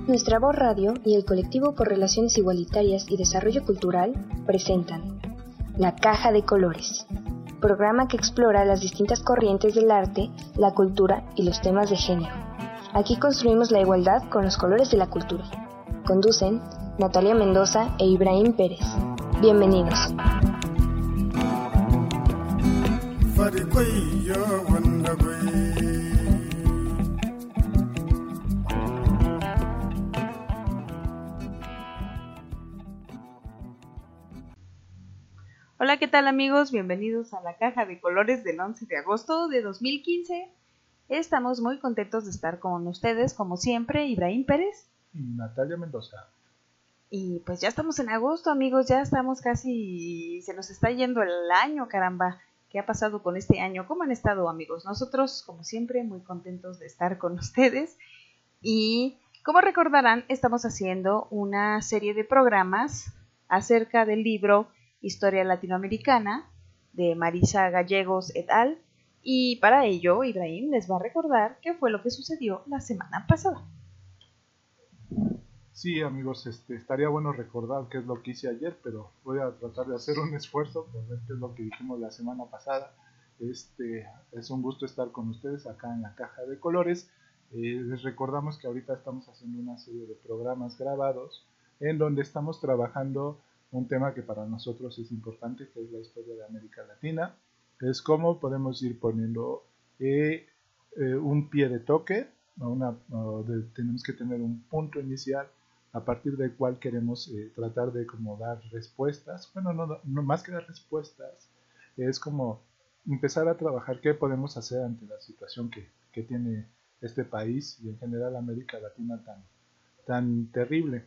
Nuestra Voz Radio y el Colectivo por Relaciones Igualitarias y Desarrollo Cultural presentan La Caja de Colores, programa que explora las distintas corrientes del arte, la cultura y los temas de género. Aquí construimos la igualdad con los colores de la cultura. Conducen Natalia Mendoza e Ibrahim Pérez. Bienvenidos. Hola, ¿qué tal amigos? Bienvenidos a la Caja de Colores del 11 de agosto de 2015. Estamos muy contentos de estar con ustedes, como siempre, Ibrahim Pérez y Natalia Mendoza. Y pues ya estamos en agosto, amigos, ya estamos casi, se nos está yendo el año, caramba. ¿Qué ha pasado con este año? ¿Cómo han estado, amigos? Nosotros, como siempre, muy contentos de estar con ustedes. Y como recordarán, estamos haciendo una serie de programas acerca del libro Historia Latinoamericana de Marisa Gallegos et al. Y para ello, Ibrahim les va a recordar qué fue lo que sucedió la semana pasada. Sí, amigos, estaría bueno recordar qué es lo que hice ayer, pero voy a tratar de hacer un esfuerzo por ver qué es lo que dijimos la semana pasada. Es un gusto estar con ustedes acá en la Caja de Colores. Les recordamos que ahorita estamos haciendo una serie de programas grabados en donde estamos trabajando un tema que para nosotros es importante, que es la historia de América Latina. Es cómo podemos ir poniendo un pie de toque, tenemos que tener un punto inicial a partir del cual queremos tratar de como dar respuestas. Bueno, no más que dar respuestas, es como empezar a trabajar qué podemos hacer ante la situación que tiene este país y en general América Latina tan terrible.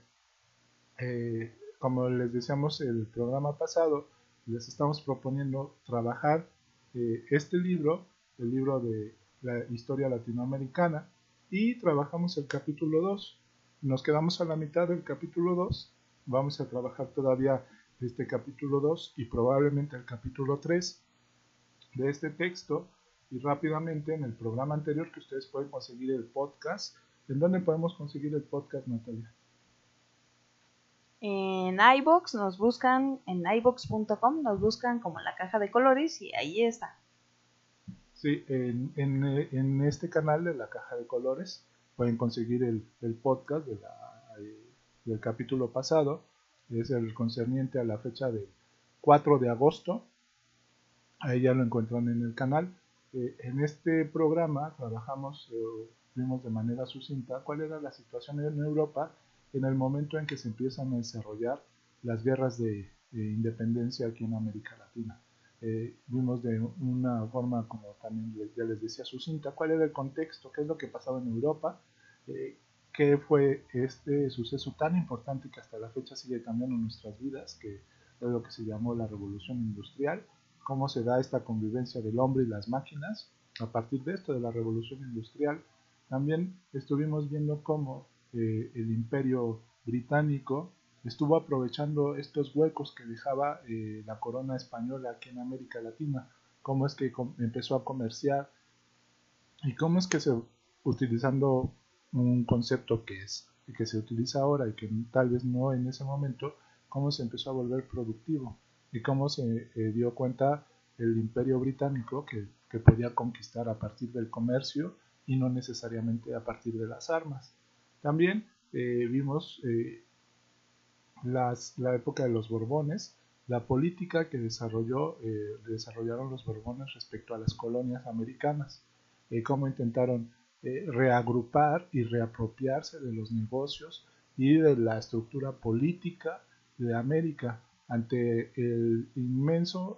Como les decíamos el programa pasado, les estamos proponiendo trabajar este libro, el libro de la historia latinoamericana, y trabajamos el capítulo 2. Nos quedamos a la mitad del capítulo 2, vamos a trabajar todavía este capítulo 2 y probablemente el capítulo 3 de este texto, y rápidamente en el programa anterior que ustedes pueden conseguir el podcast. ¿En dónde podemos conseguir el podcast, Natalia? En iVoox nos buscan, en iVoox.com nos buscan como La Caja de Colores y ahí está. Sí, en este canal de La Caja de Colores pueden conseguir el podcast del capítulo pasado, es el concerniente a la fecha del 4 de agosto, ahí ya lo encuentran en el canal. En este programa trabajamos, vimos de manera sucinta cuál era la situación en Europa en el momento en que se empiezan a desarrollar las guerras de independencia aquí en América Latina. Vimos de una forma, como también ya les decía, sucinta, cuál era el contexto, qué es lo que pasaba en Europa, qué fue este suceso tan importante que hasta la fecha sigue cambiando nuestras vidas, que es lo que se llamó la Revolución Industrial, cómo se da esta convivencia del hombre y las máquinas a partir de esto, de la Revolución Industrial. También estuvimos viendo cómo el Imperio Británico estuvo aprovechando estos huecos que dejaba la corona española aquí en América Latina, cómo es que empezó a comerciar y cómo es que utilizando un concepto que se utiliza ahora y que tal vez no en ese momento, cómo se empezó a volver productivo y cómo se dio cuenta el Imperio Británico que podía conquistar a partir del comercio y no necesariamente a partir de las armas. También vimos la época de los Borbones, la política que desarrollaron los Borbones respecto a las colonias americanas, cómo intentaron reagrupar y reapropiarse de los negocios y de la estructura política de América ante el inmenso,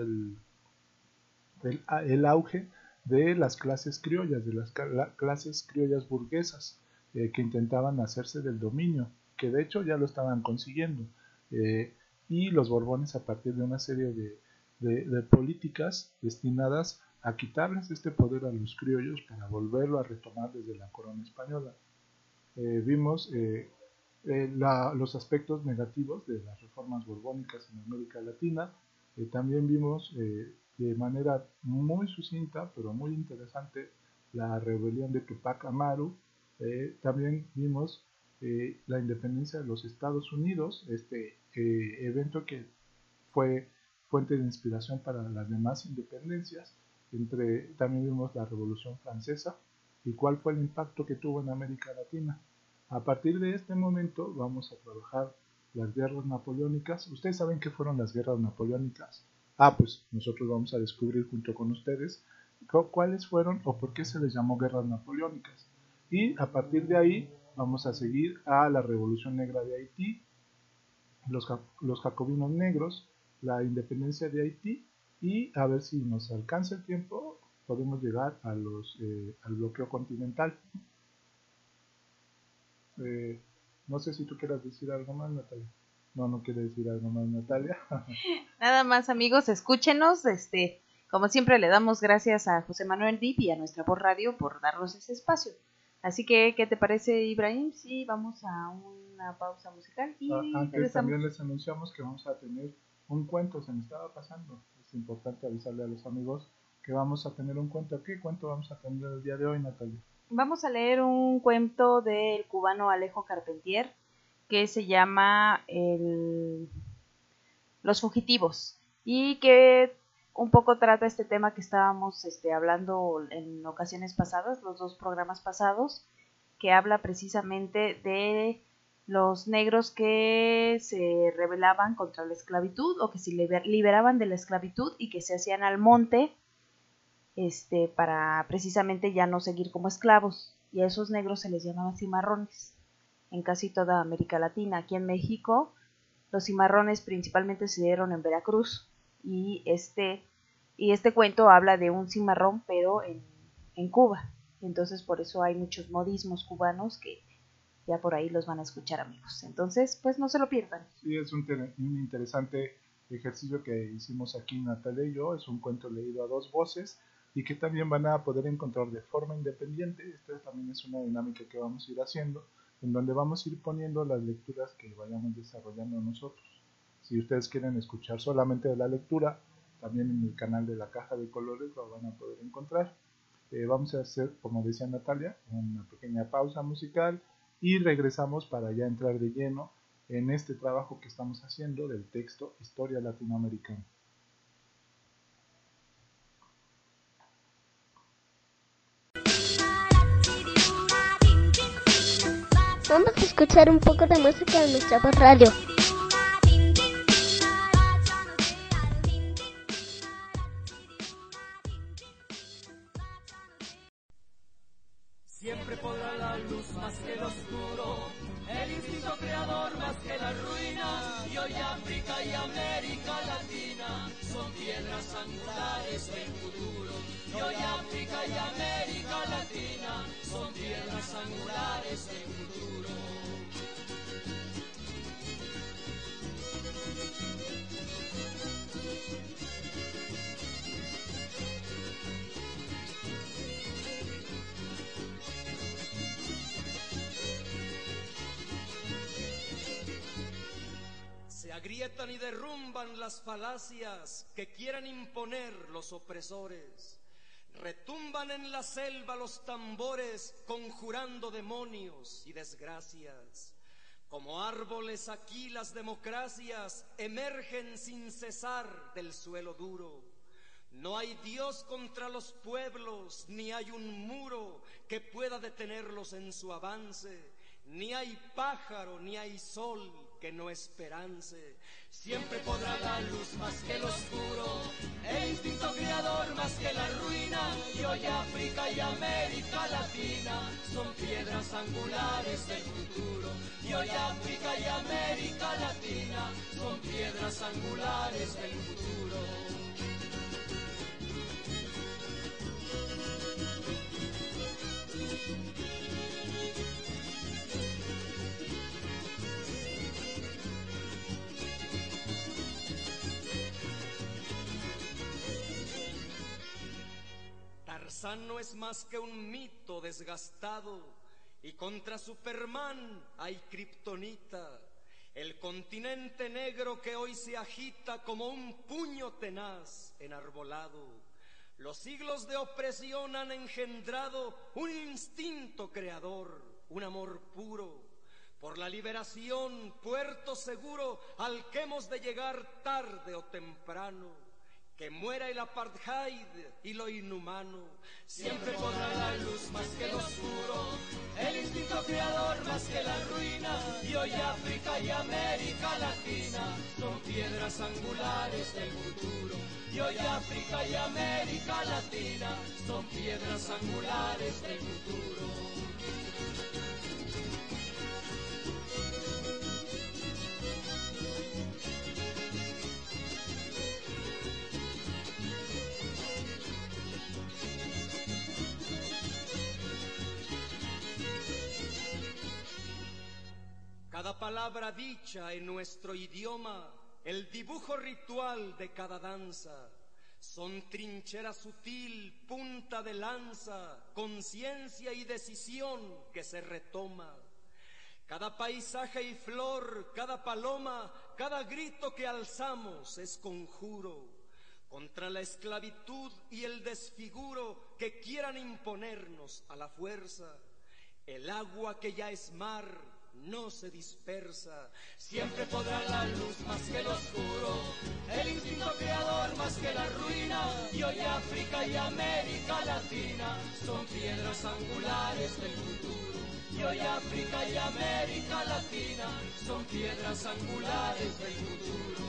el auge de las clases criollas, de las clases criollas burguesas que intentaban hacerse del dominio, que de hecho ya lo estaban consiguiendo, y los Borbones a partir de una serie de políticas destinadas a quitarles este poder a los criollos para volverlo a retomar desde la corona española. Vimos los aspectos negativos de las reformas borbónicas en América Latina. También vimos de manera muy sucinta pero muy interesante la rebelión de Tupac Amaru. También vimos la independencia de los Estados Unidos, este evento que fue fuente de inspiración para las demás independencias. También vimos la Revolución Francesa y cuál fue el impacto que tuvo en América Latina. A partir de este momento vamos a trabajar las guerras napoleónicas. ¿Ustedes saben qué fueron las guerras napoleónicas? Pues nosotros vamos a descubrir junto con ustedes cuáles fueron o por qué se les llamó guerras napoleónicas. Y a partir de ahí vamos a seguir a la Revolución Negra de Haití, los jacobinos negros, la independencia de Haití, y a ver si nos alcanza el tiempo, podemos llegar a al bloqueo continental. No sé si tú quieras decir algo más, Natalia. No quiere decir algo más, Natalia. Nada más, amigos, escúchenos. Como siempre, le damos gracias a José Manuel Dip y a nuestra voz radio por darnos ese espacio. Así que, ¿qué te parece, Ibrahim? Sí, vamos a una pausa musical y antes también les anunciamos que vamos a tener un cuento, se me estaba pasando. Es importante avisarle a los amigos que vamos a tener un cuento. ¿Qué cuento vamos a tener el día de hoy, Natalia? Vamos a leer un cuento del cubano Alejo Carpentier que se llama Los fugitivos y que un poco trata este tema que estábamos hablando en ocasiones pasadas, los 2 programas pasados, que habla precisamente de los negros que se rebelaban contra la esclavitud o que se liberaban de la esclavitud y que se hacían al monte para precisamente ya no seguir como esclavos, y a esos negros se les llamaba cimarrones en casi toda América Latina. Aquí en México los cimarrones principalmente se dieron en Veracruz, y este cuento habla de un cimarrón pero en Cuba. Entonces por eso hay muchos modismos cubanos que ya por ahí los van a escuchar, amigos. Entonces pues no se lo pierdan. Sí, es un interesante ejercicio que hicimos aquí Natalia y yo. Es un cuento leído a 2 voces y que también van a poder encontrar de forma independiente. Esta también es una dinámica que vamos a ir haciendo, en donde vamos a ir poniendo las lecturas que vayamos desarrollando nosotros. Si ustedes quieren escuchar solamente de la lectura, también en el canal de la Caja de Colores lo van a poder encontrar. Vamos a hacer, como decía Natalia, una pequeña pausa musical y regresamos para ya entrar de lleno en este trabajo que estamos haciendo del texto Historia Latinoamericana. Vamos a escuchar un poco de música de nuestra voz radio. Siempre podrá la luz más que el oscuro, el instinto creador más que la ruina, y hoy África y América Latina son piedras angulares del futuro. Y hoy África y América Latina son piedras angulares del futuro. Se agrietan y derrumban las falacias que quieren imponer los opresores. Retumban en la selva los tambores conjurando demonios y desgracias. Como árboles aquí las democracias emergen sin cesar del suelo duro. No hay Dios contra los pueblos, ni hay un muro que pueda detenerlos en su avance. Ni hay pájaro, ni hay sol que no esperance. Siempre podrá la luz más que el oscuro, el instinto creador más que la ruina. Y hoy África y América Latina son piedras angulares del futuro. Y hoy África y América Latina son piedras angulares del futuro. Tarzán no es más que un mito desgastado, y contra Superman hay kriptonita, el continente negro que hoy se agita como un puño tenaz enarbolado. Los siglos de opresión han engendrado un instinto creador, un amor puro. por la liberación, puerto seguro al que hemos de llegar tarde o temprano. Que muera el apartheid y lo inhumano. Siempre podrá la luz más que el oscuro, el instinto creador más que la ruina. Y hoy África y América Latina son piedras angulares del futuro. Y hoy África y América Latina son piedras angulares del futuro. Cada palabra dicha en nuestro idioma, el dibujo ritual de cada danza, son trinchera sutil, punta de lanza, conciencia y decisión que se retoma. Cada paisaje y flor, cada paloma, cada grito que alzamos es conjuro contra la esclavitud y el desfiguro que quieran imponernos a la fuerza. El agua que ya es mar no se dispersa, siempre podrá la luz más que el oscuro, el instinto creador más que la ruina. Y hoy África y América Latina son piedras angulares del futuro. Y hoy África y América Latina son piedras angulares del futuro.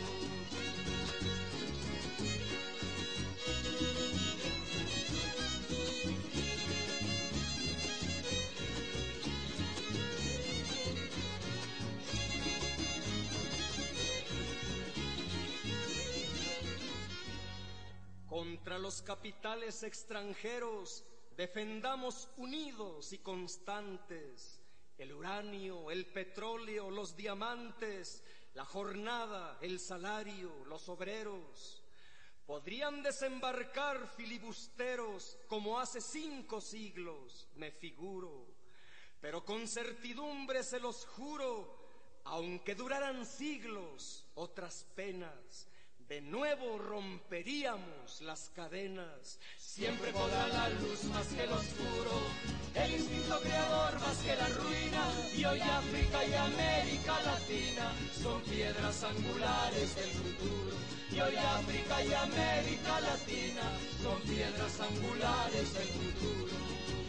Contra los capitales extranjeros defendamos unidos y constantes el uranio, el petróleo, los diamantes, la jornada, el salario, los obreros. Podrían desembarcar filibusteros como hace 5 siglos, me figuro, pero con certidumbre se los juro, aunque duraran siglos otras penas, de nuevo romperíamos las cadenas. Siempre podrá la luz más que el oscuro, el instinto creador más que la ruina. Y hoy África y América Latina son piedras angulares del futuro. Y hoy África y América Latina son piedras angulares del futuro.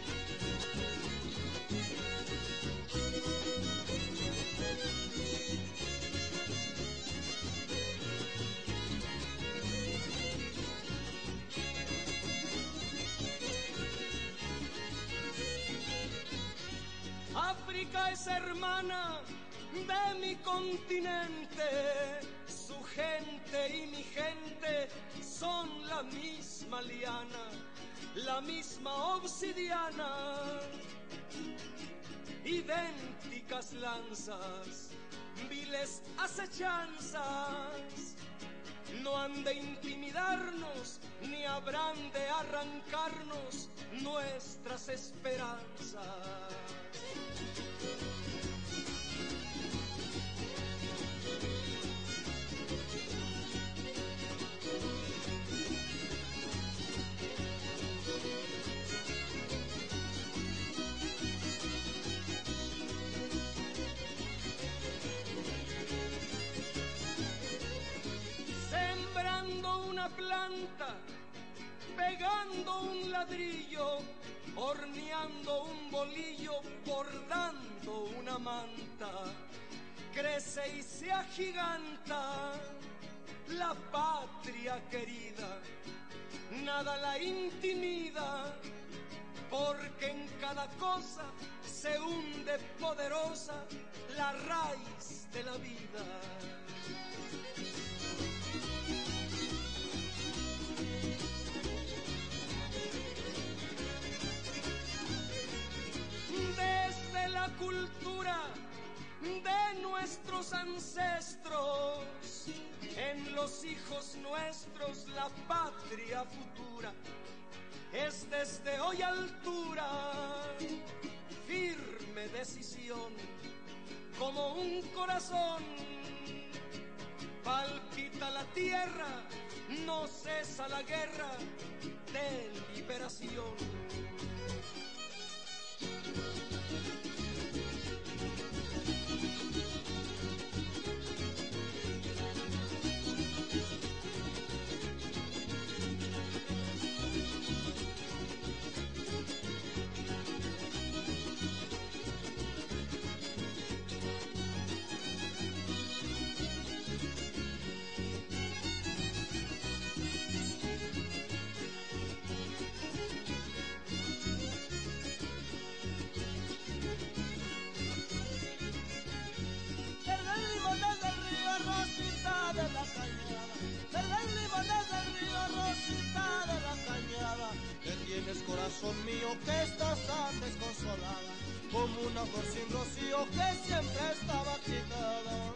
África es hermana de mi continente, su gente y mi gente son la misma liana, la misma obsidiana, idénticas lanzas, viles acechanzas, no han de intimidarnos ni habrán de arrancarnos nuestras esperanzas. Sembrando una planta, pegando un ladrillo, horneando un bolillo, bordando una manta, crece y se agiganta la patria querida, nada la intimida, porque en cada cosa se hunde poderosa la raíz de la vida. Desde la cultura de nuestros ancestros, en los hijos nuestros la patria futura es desde hoy altura, firme decisión como un corazón, palpita la tierra, no cesa la guerra de liberación. corazón mío que estás tan desconsolada, como una flor sin rocío que siempre estaba agitada.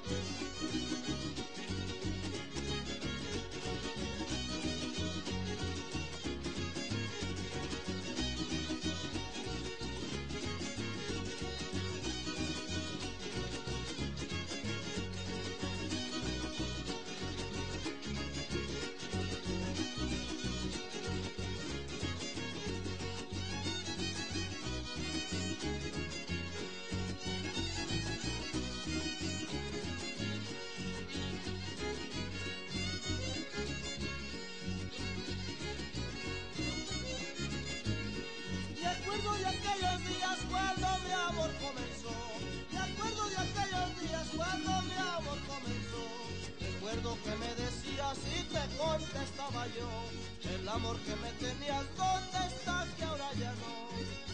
Recuerdo que me decías y te contestaba yo, el amor que me tenías, ¿dónde está? Que ahora ya no.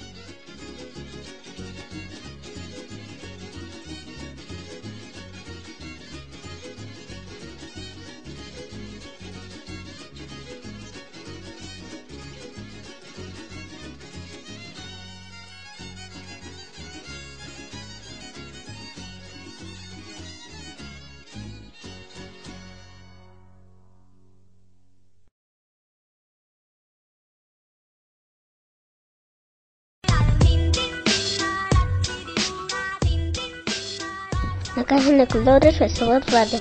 La Caja de Colores Resort Radio.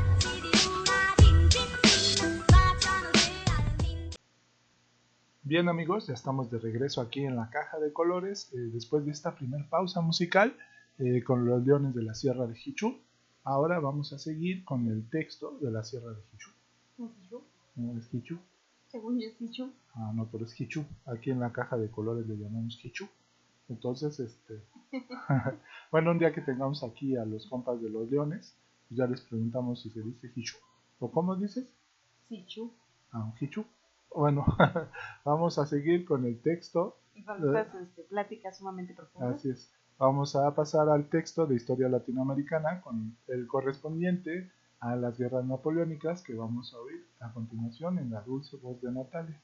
Bien amigos, ya estamos de regreso aquí en la Caja de Colores, después de esta primera pausa musical con los leones de la Sierra de Jichú. Ahora vamos a seguir con el texto de la Sierra de Jichú. ¿No es Jichú? ¿No es Jichú? Según yo es Jichú. Ah, no, pero es Jichú. Aquí en la Caja de Colores le llamamos Jichú. Entonces, bueno, un día que tengamos aquí a los compas de los leones, pues ya les preguntamos si se dice Jichú. ¿O cómo dices? Jichú. Ah, un Jichú. Bueno, vamos a seguir con el texto. Y con estas pláticas sumamente profundas. Así es. Vamos a pasar al texto de historia latinoamericana con el correspondiente a las guerras napoleónicas que vamos a oír a continuación en la dulce voz de Natalia.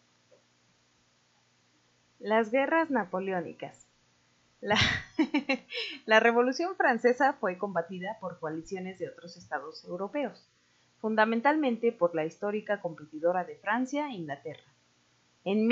Las guerras napoleónicas. La Revolución Francesa fue combatida por coaliciones de otros estados europeos, fundamentalmente por la histórica competidora de Francia e Inglaterra. En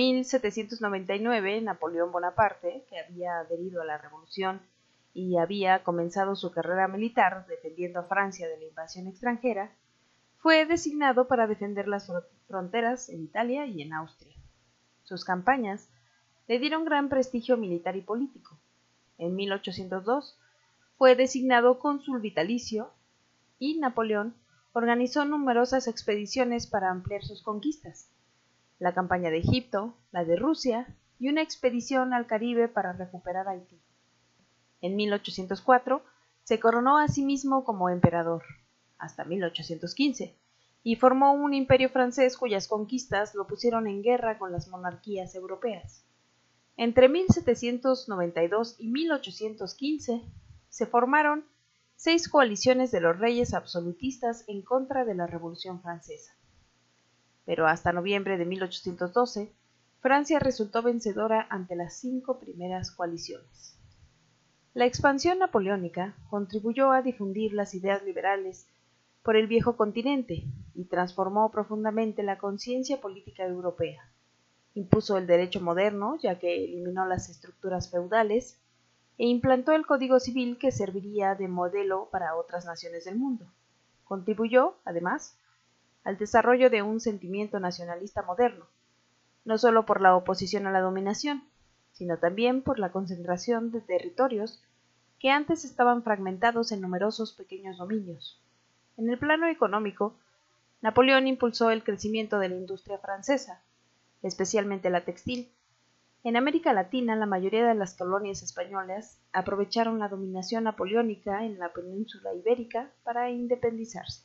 1799, Napoleón Bonaparte, que había adherido a la revolución y había comenzado su carrera militar defendiendo a Francia de la invasión extranjera, fue designado para defender las fronteras en Italia y en Austria. Sus campañas le dieron gran prestigio militar y político. En 1802 fue designado cónsul vitalicio y Napoleón organizó numerosas expediciones para ampliar sus conquistas. La campaña de Egipto, la de Rusia y una expedición al Caribe para recuperar Haití. En 1804 se coronó a sí mismo como emperador, hasta 1815, y formó un imperio francés cuyas conquistas lo pusieron en guerra con las monarquías europeas. Entre 1792 y 1815 se formaron 6 coaliciones de los reyes absolutistas en contra de la Revolución Francesa. Pero hasta noviembre de 1812, Francia resultó vencedora ante las 5 primeras coaliciones. La expansión napoleónica contribuyó a difundir las ideas liberales por el viejo continente y transformó profundamente la conciencia política europea. Impuso el derecho moderno, ya que eliminó las estructuras feudales, e implantó el Código Civil que serviría de modelo para otras naciones del mundo. Contribuyó, además, al desarrollo de un sentimiento nacionalista moderno, no solo por la oposición a la dominación, sino también por la concentración de territorios que antes estaban fragmentados en numerosos pequeños dominios. En el plano económico, Napoleón impulsó el crecimiento de la industria francesa, especialmente la textil. En América Latina, la mayoría de las colonias españolas aprovecharon la dominación napoleónica en la península ibérica para independizarse.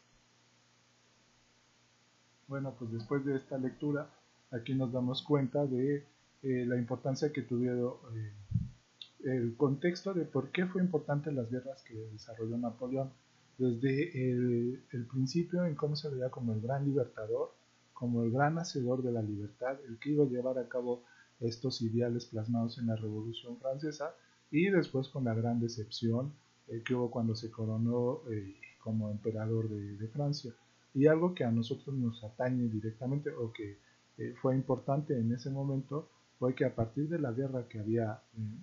Bueno, pues después de esta lectura, aquí nos damos cuenta de la importancia que tuvieron el contexto de por qué fue importante las guerras que desarrolló Napoleón. Desde el principio, en cómo se veía como el gran libertador, como el gran hacedor de la libertad, el que iba a llevar a cabo estos ideales plasmados en la Revolución Francesa, y después con la gran decepción que hubo cuando se coronó como emperador de Francia. Y algo que a nosotros nos atañe directamente, o que fue importante en ese momento, fue que a partir de la guerra que había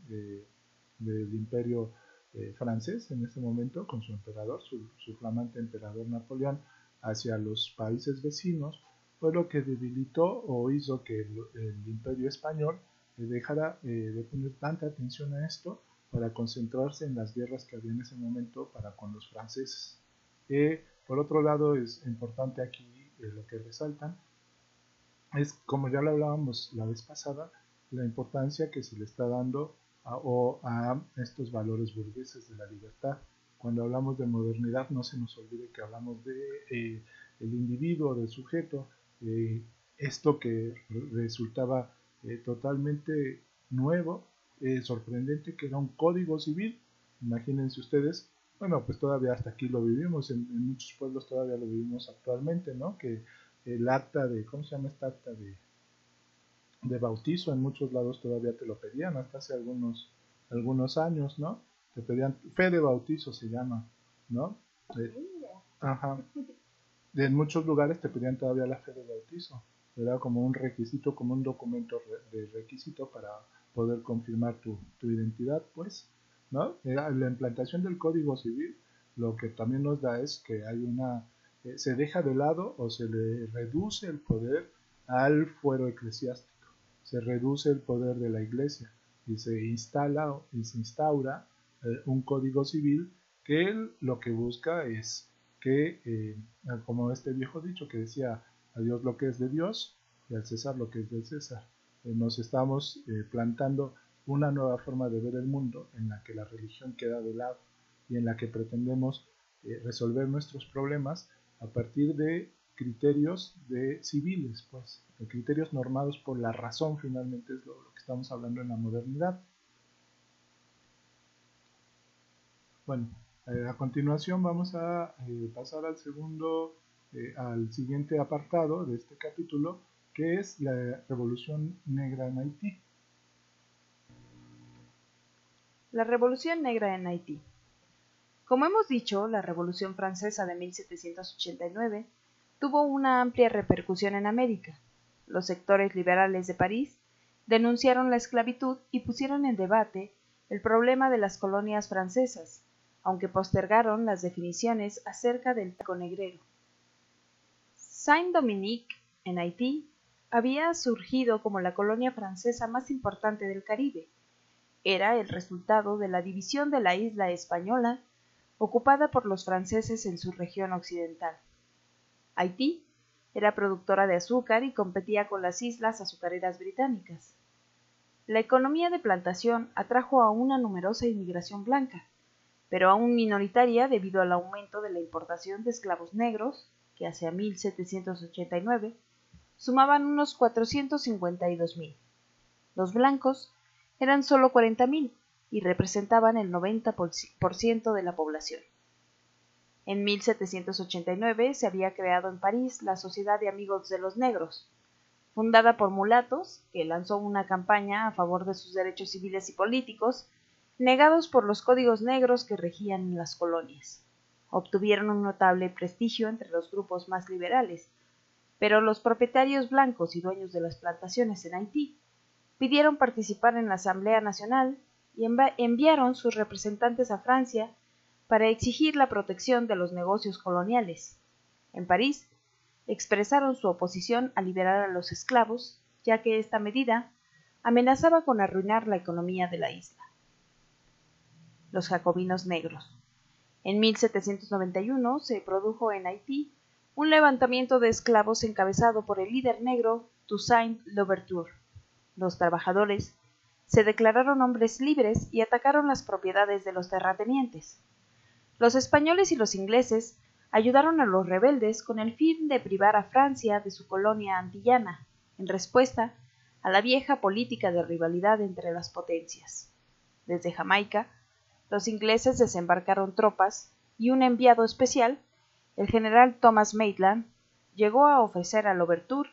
del imperio francés en ese momento, con su emperador, su flamante emperador Napoleón, hacia los países vecinos, fue lo que debilitó o hizo que el imperio español dejara de poner tanta atención a esto para concentrarse en las guerras que había en ese momento para con los franceses. Por otro lado, es importante aquí lo que resaltan es, como ya lo hablábamos la vez pasada, la importancia que se le está dando a estos valores burgueses de la libertad. Cuando hablamos de modernidad, no se nos olvide que hablamos de el individuo, del sujeto, esto que resultaba totalmente nuevo, sorprendente, que era un código civil. Imagínense ustedes, bueno, pues todavía hasta aquí lo vivimos, en muchos pueblos todavía lo vivimos actualmente, ¿no? Que el acta de, ¿cómo se llama esta acta de bautizo? En muchos lados todavía te lo pedían, hasta hace algunos años, ¿no? Te pedían, fe de bautizo se llama, ¿no? Ajá. En muchos lugares te pedían todavía la fe de bautizo. Era como un requisito, como un documento de requisito para poder confirmar tu identidad, pues, ¿no? La implantación del Código Civil lo que también nos da es que hay se deja de lado o se le reduce el poder al fuero eclesiástico, se reduce el poder de la iglesia y se instala y se instaura un Código Civil que lo que busca es que, como este viejo dicho que decía, a Dios lo que es de Dios y al César lo que es del César. Nos estamos plantando una nueva forma de ver el mundo en la que la religión queda de lado y en la que pretendemos resolver nuestros problemas a partir de criterios civiles, pues, de criterios normados por la razón. Finalmente es lo que estamos hablando en la modernidad. Bueno, a continuación vamos a pasar al siguiente apartado de este capítulo, que es la Revolución Negra en Haití. La Revolución Negra en Haití. Como hemos dicho, la Revolución Francesa de 1789 tuvo una amplia repercusión en América. Los sectores liberales de París denunciaron la esclavitud y pusieron en debate el problema de las colonias francesas, aunque postergaron las definiciones acerca del taco negrero. Saint-Dominique, en Haití, había surgido como la colonia francesa más importante del Caribe. Era el resultado de la división de la isla española ocupada por los franceses en su región occidental. Haití era productora de azúcar y competía con las islas azucareras británicas. La economía de plantación atrajo a una numerosa inmigración blanca, pero aún minoritaria debido al aumento de la importación de esclavos negros, que hacia 1789 sumaban unos 452,000. Los blancos eran solo 40,000 y representaban el 90% de la población. En 1789 se había creado en París la Sociedad de Amigos de los Negros, fundada por mulatos, que lanzó una campaña a favor de sus derechos civiles y políticos, negados por los códigos negros que regían en las colonias. Obtuvieron un notable prestigio entre los grupos más liberales, pero los propietarios blancos y dueños de las plantaciones en Haití pidieron participar en la Asamblea Nacional y enviaron sus representantes a Francia para exigir la protección de los negocios coloniales. En París, expresaron su oposición a liberar a los esclavos, ya que esta medida amenazaba con arruinar la economía de la isla. Los jacobinos negros. En 1791 se produjo en Haití un levantamiento de esclavos encabezado por el líder negro Toussaint Louverture. Los trabajadores se declararon hombres libres y atacaron las propiedades de los terratenientes. Los españoles y los ingleses ayudaron a los rebeldes con el fin de privar a Francia de su colonia antillana, en respuesta a la vieja política de rivalidad entre las potencias. Desde Jamaica, los ingleses desembarcaron tropas y un enviado especial, el general Thomas Maitland, llegó a ofrecer a Louverture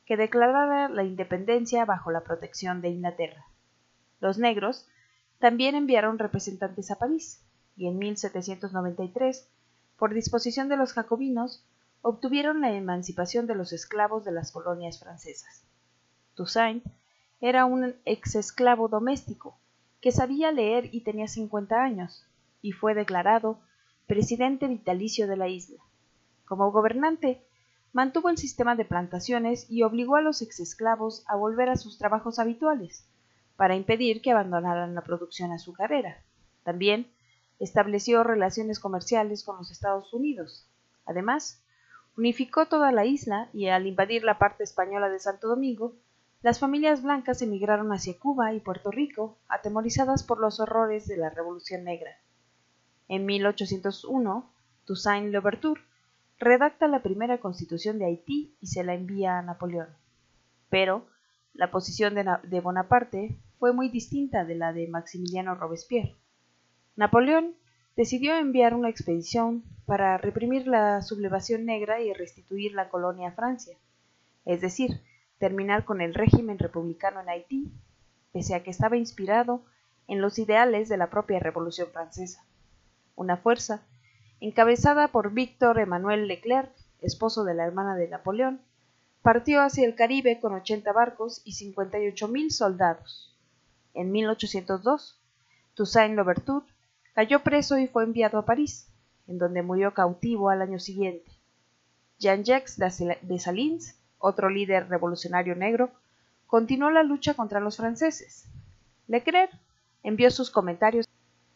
que declarara la independencia bajo la protección de Inglaterra. Los negros también enviaron representantes a París, y en 1793, por disposición de los jacobinos, obtuvieron la emancipación de los esclavos de las colonias francesas. Toussaint era un exesclavo doméstico que sabía leer y tenía 50 años, y fue declarado presidente vitalicio de la isla. Como gobernante, mantuvo el sistema de plantaciones y obligó a los exesclavos a volver a sus trabajos habituales, para impedir que abandonaran la producción azucarera. También estableció relaciones comerciales con los Estados Unidos. Además, unificó toda la isla y al invadir la parte española de Santo Domingo, las familias blancas emigraron hacia Cuba y Puerto Rico, atemorizadas por los horrores de la Revolución Negra. En 1801, Toussaint Louverture redacta la primera constitución de Haití y se la envía a Napoleón. Pero la posición de Bonaparte fue muy distinta de la de Maximiliano Robespierre. Napoleón decidió enviar una expedición para reprimir la sublevación negra y restituir la colonia a Francia, es decir, terminar con el régimen republicano en Haití, pese a que estaba inspirado en los ideales de la propia Revolución Francesa. Una fuerza, encabezada por Víctor Emmanuel Leclerc, esposo de la hermana de Napoleón, partió hacia el Caribe con 80 barcos y 58,000 soldados. En 1802, Toussaint Louverture cayó preso y fue enviado a París, en donde murió cautivo al año siguiente. Jean-Jacques Dessalines, otro líder revolucionario negro, continuó la lucha contra los franceses. Leclerc envió sus comentarios.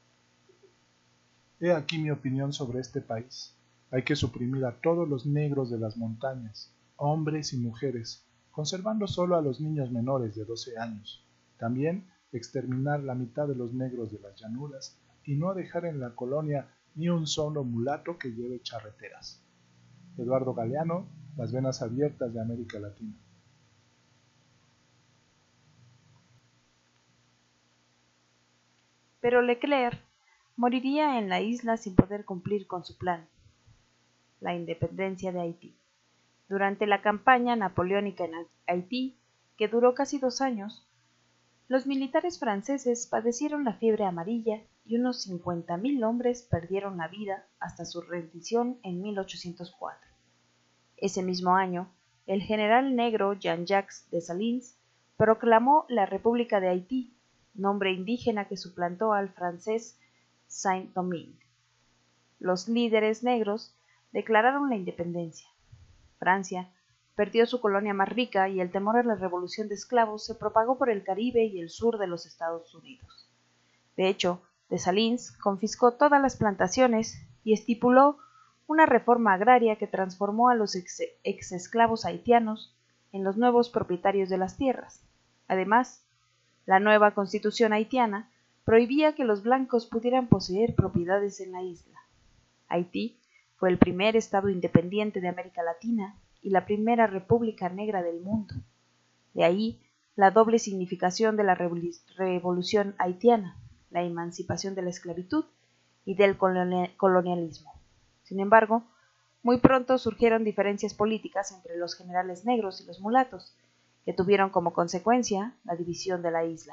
He aquí mi opinión sobre este país. Hay que suprimir a todos los negros de las montañas, hombres y mujeres, conservando solo a los niños menores de 12 años. También exterminar la mitad de los negros de las llanuras y no dejar en la colonia ni un solo mulato que lleve charreteras. Eduardo Galeano, Las venas abiertas de América Latina. Pero Leclerc moriría en la isla sin poder cumplir con su plan, la independencia de Haití. Durante la campaña napoleónica en Haití, que duró casi 2 años, los militares franceses padecieron la fiebre amarilla y unos 50,000 hombres perdieron la vida hasta su rendición en 1804. Ese mismo año, el general negro Jean-Jacques Dessalines proclamó la República de Haití, nombre indígena que suplantó al francés Saint-Domingue. Los líderes negros declararon la independencia. Francia perdió su colonia más rica y el temor a la revolución de esclavos se propagó por el Caribe y el sur de los Estados Unidos. De hecho, Dessalines confiscó todas las plantaciones y estipuló una reforma agraria que transformó a los exesclavos haitianos en los nuevos propietarios de las tierras. Además, la nueva constitución haitiana prohibía que los blancos pudieran poseer propiedades en la isla. Haití fue el primer estado independiente de América Latina y la primera república negra del mundo. De ahí la doble significación de la revolución haitiana, la emancipación de la esclavitud y del colonialismo. Sin embargo, muy pronto surgieron diferencias políticas entre los generales negros y los mulatos, que tuvieron como consecuencia la división de la isla.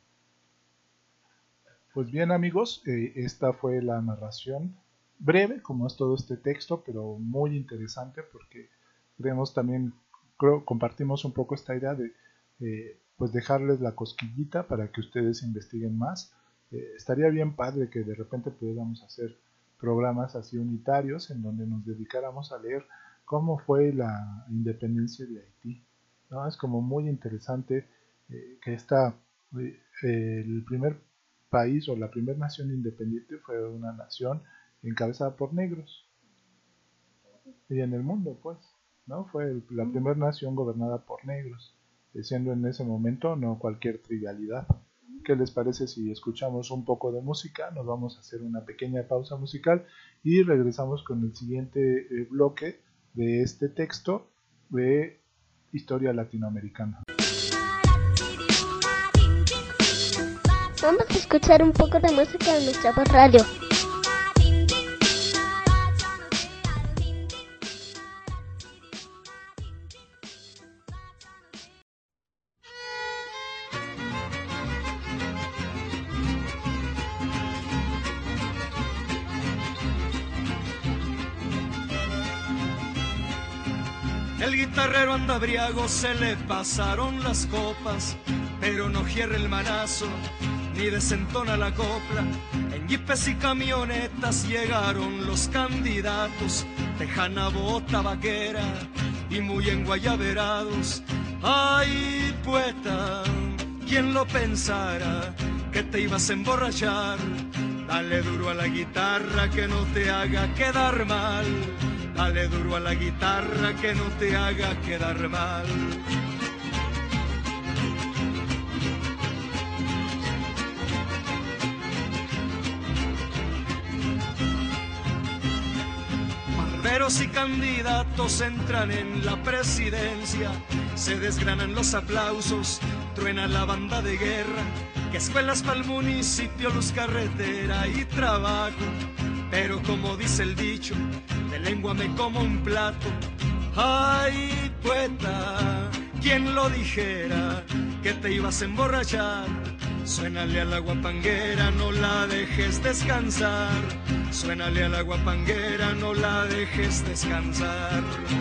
Pues bien, amigos, esta fue la narración breve, como es todo este texto, pero muy interesante porque compartimos un poco esta idea de pues dejarles la cosquillita para que ustedes investiguen más. Estaría bien padre que de repente pudiéramos hacer programas así unitarios en donde nos dedicáramos a leer cómo fue la independencia de Haití, ¿no? Es como muy interesante que el primer país o la primera nación independiente fue una nación encabezada por negros, y en el mundo pues, ¿no? Fue la primera nación gobernada por negros, siendo en ese momento no cualquier trivialidad. ¿Qué les parece si escuchamos un poco de música? Nos vamos a hacer una pequeña pausa musical y regresamos con el siguiente bloque de este texto de historia latinoamericana. Vamos a escuchar un poco de música en nuestra radio. El guitarrero anda briago, se le pasaron las copas, pero no hierra el manazo, ni desentona la copla. En jipes y camionetas llegaron los candidatos, tejana, bota, vaquera y muy enguayaberados. Ay, poeta, ¿quién lo pensara que te ibas a emborrachar? Dale duro a la guitarra que no te haga quedar mal. Dale duro a la guitarra que no te haga quedar mal. Barberos y candidatos entran en la presidencia, se desgranan los aplausos, truena la banda de guerra, que escuelas para el municipio, luz, carretera y trabajo. Pero como dice el dicho, de lengua me como un plato. Ay, poeta, ¿quién lo dijera que te ibas a emborrachar? Suénale a la guapanguera, no la dejes descansar. Suénale a la guapanguera, no la dejes descansar.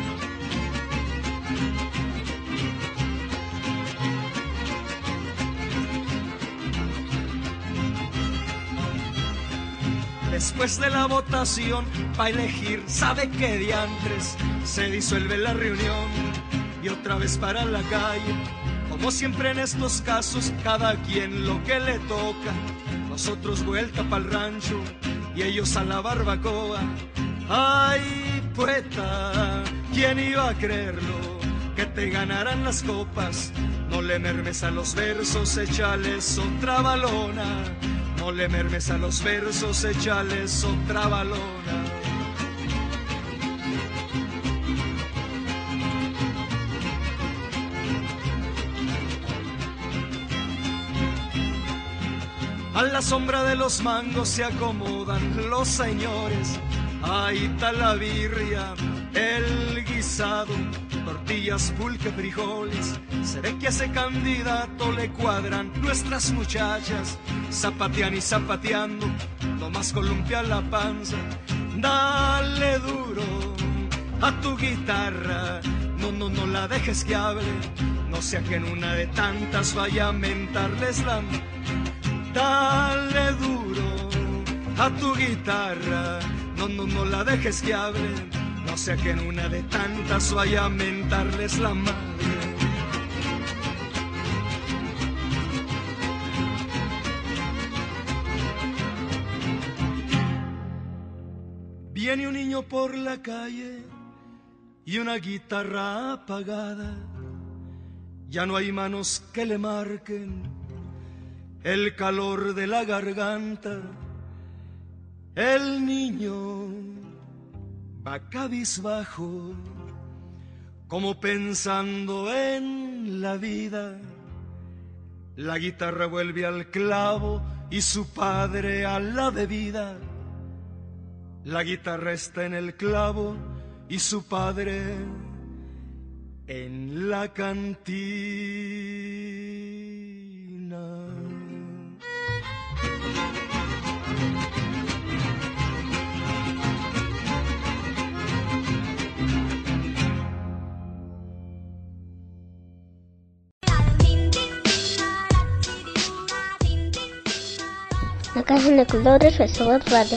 Después de la votación, pa' elegir, sabe qué diantres, se disuelve la reunión y otra vez para la calle. Como siempre en estos casos, cada quien lo que le toca. Nosotros vuelta pa'l rancho y ellos a la barbacoa. Ay, poeta, ¿quién iba a creerlo? Que te ganaran las copas. No le mermes a los versos, échales otra balona. No le mermes a los versos, échales otra balona. A la sombra de los mangos se acomodan los señores. Ahí está la birria, el guisado, tortillas, pulque, frijoles. Se ve que a ese candidato le cuadran nuestras muchachas. Zapatean y zapateando, nomás columpia la panza. Dale duro a tu guitarra, no la dejes que hable. No sea que en una de tantas vaya a mentarles la... Dale duro a tu guitarra, no la dejes que hable. No sea que en una de tantas vaya a mentarles la madre. Viene un niño por la calle y una guitarra apagada. Ya no hay manos que le marquen el calor de la garganta. El niño va cabizbajo, como pensando en la vida. La guitarra vuelve al clavo y su padre a la bebida. La guitarra está en el clavo y su padre en la cantina. La Caja de Colores Festival Radio.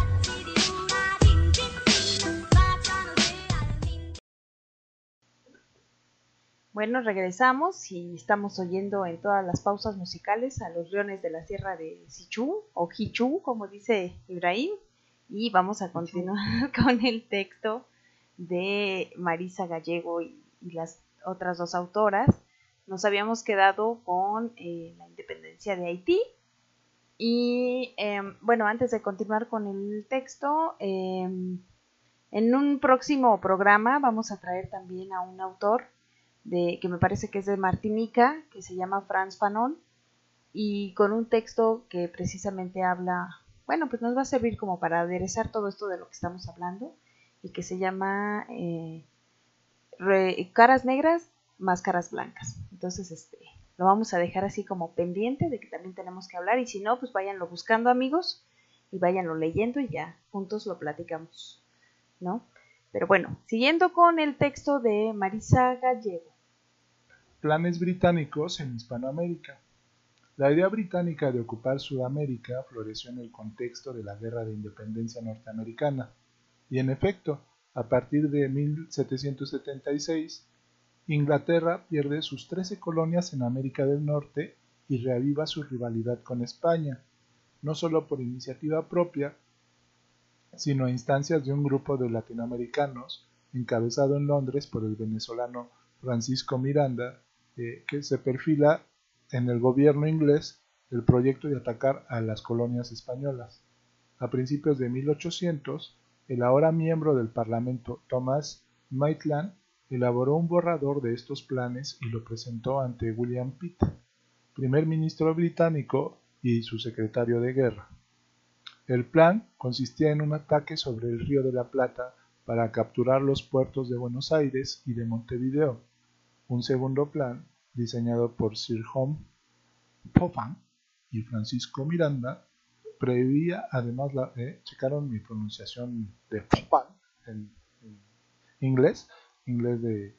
Bueno, regresamos y estamos oyendo en todas las pausas musicales a los Leones de la Sierra de Sichú o Hichú, como dice Ibrahim, y vamos a continuar con el texto de Marisa Gallego y las otras dos autoras. Nos habíamos quedado con la independencia de Haití y bueno, antes de continuar con el texto, en un próximo programa vamos a traer también a un autor que me parece que es de Martinica, que se llama Frantz Fanon, y con un texto que precisamente habla, bueno, pues nos va a servir como para aderezar todo esto de lo que estamos hablando, y que se llama Caras Negras, Máscaras Blancas. Entonces, lo vamos a dejar así como pendiente de que también tenemos que hablar, y si no, pues váyanlo buscando, amigos, y váyanlo leyendo y ya juntos lo platicamos, ¿no? Pero bueno, siguiendo con el texto de Marisa Gallego. Planes británicos en Hispanoamérica. La idea británica de ocupar Sudamérica floreció en el contexto de la Guerra de Independencia norteamericana, y en efecto, a partir de 1776, Inglaterra pierde sus 13 colonias en América del Norte y reaviva su rivalidad con España, no solo por iniciativa propia, sino a instancias de un grupo de latinoamericanos encabezado en Londres por el venezolano Francisco Miranda, que se perfila en el gobierno inglés el proyecto de atacar a las colonias españolas. A principios de 1800, el ahora miembro del Parlamento Thomas Maitland elaboró un borrador de estos planes y lo presentó ante William Pitt, primer ministro británico y su secretario de guerra. El plan consistía en un ataque sobre el Río de la Plata para capturar los puertos de Buenos Aires y de Montevideo. Un segundo plan, diseñado por Sir John Popham y Francisco Miranda, preveía además checaron mi pronunciación de Popham en inglés de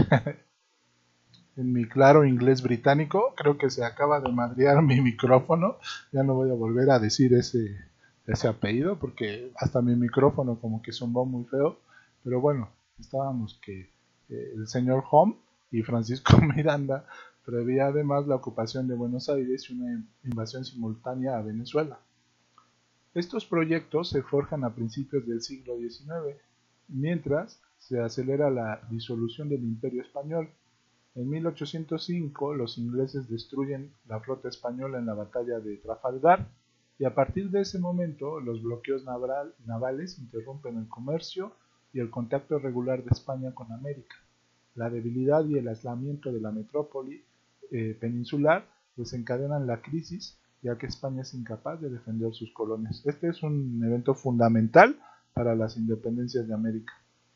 en mi claro inglés británico. Creo que se acaba de madrear mi micrófono, ya no voy a volver a decir ese apellido porque hasta mi micrófono como que sonó muy feo, pero bueno, estábamos que el señor Home y Francisco Miranda preveía además la ocupación de Buenos Aires y una invasión simultánea a Venezuela. Estos proyectos se forjan a principios del siglo XIX, mientras se acelera la disolución del Imperio Español. En 1805 los ingleses destruyen la flota española en la batalla de Trafalgar, y a partir de ese momento los bloqueos navales interrumpen el comercio y el contacto regular de España con América. La debilidad y el aislamiento de la metrópoli peninsular desencadenan la crisis, ya que España es incapaz de defender sus colonias. Este es un evento fundamental para las independencias de América.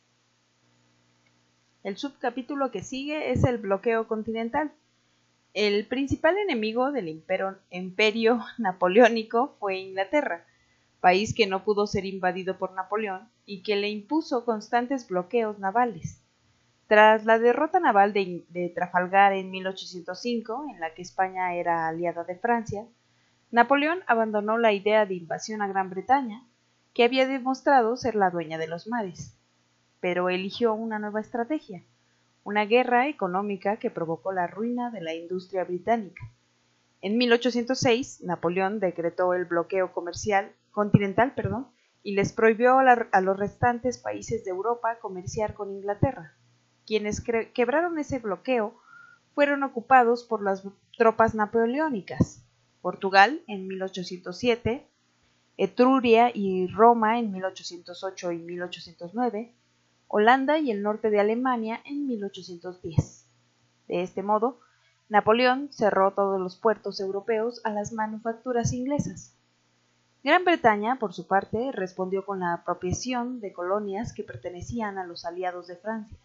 El subcapítulo que sigue es el bloqueo continental. El principal enemigo del imperio napoleónico fue Inglaterra, país que no pudo ser invadido por Napoleón y que le impuso constantes bloqueos navales. Tras la derrota naval de Trafalgar en 1805, en la que España era aliada de Francia, Napoleón abandonó la idea de invasión a Gran Bretaña, que había demostrado ser la dueña de los mares, pero eligió una nueva estrategia: una guerra económica que provocó la ruina de la industria británica. En 1806, Napoleón decretó el bloqueo continental y les prohibió a los restantes países de Europa comerciar con Inglaterra. Quienes quebraron ese bloqueo fueron ocupados por las tropas napoleónicas: Portugal en 1807, Etruria y Roma en 1808 y 1809, Holanda y el norte de Alemania en 1810. De este modo, Napoleón cerró todos los puertos europeos a las manufacturas inglesas. Gran Bretaña, por su parte, respondió con la apropiación de colonias que pertenecían a los aliados de Francia.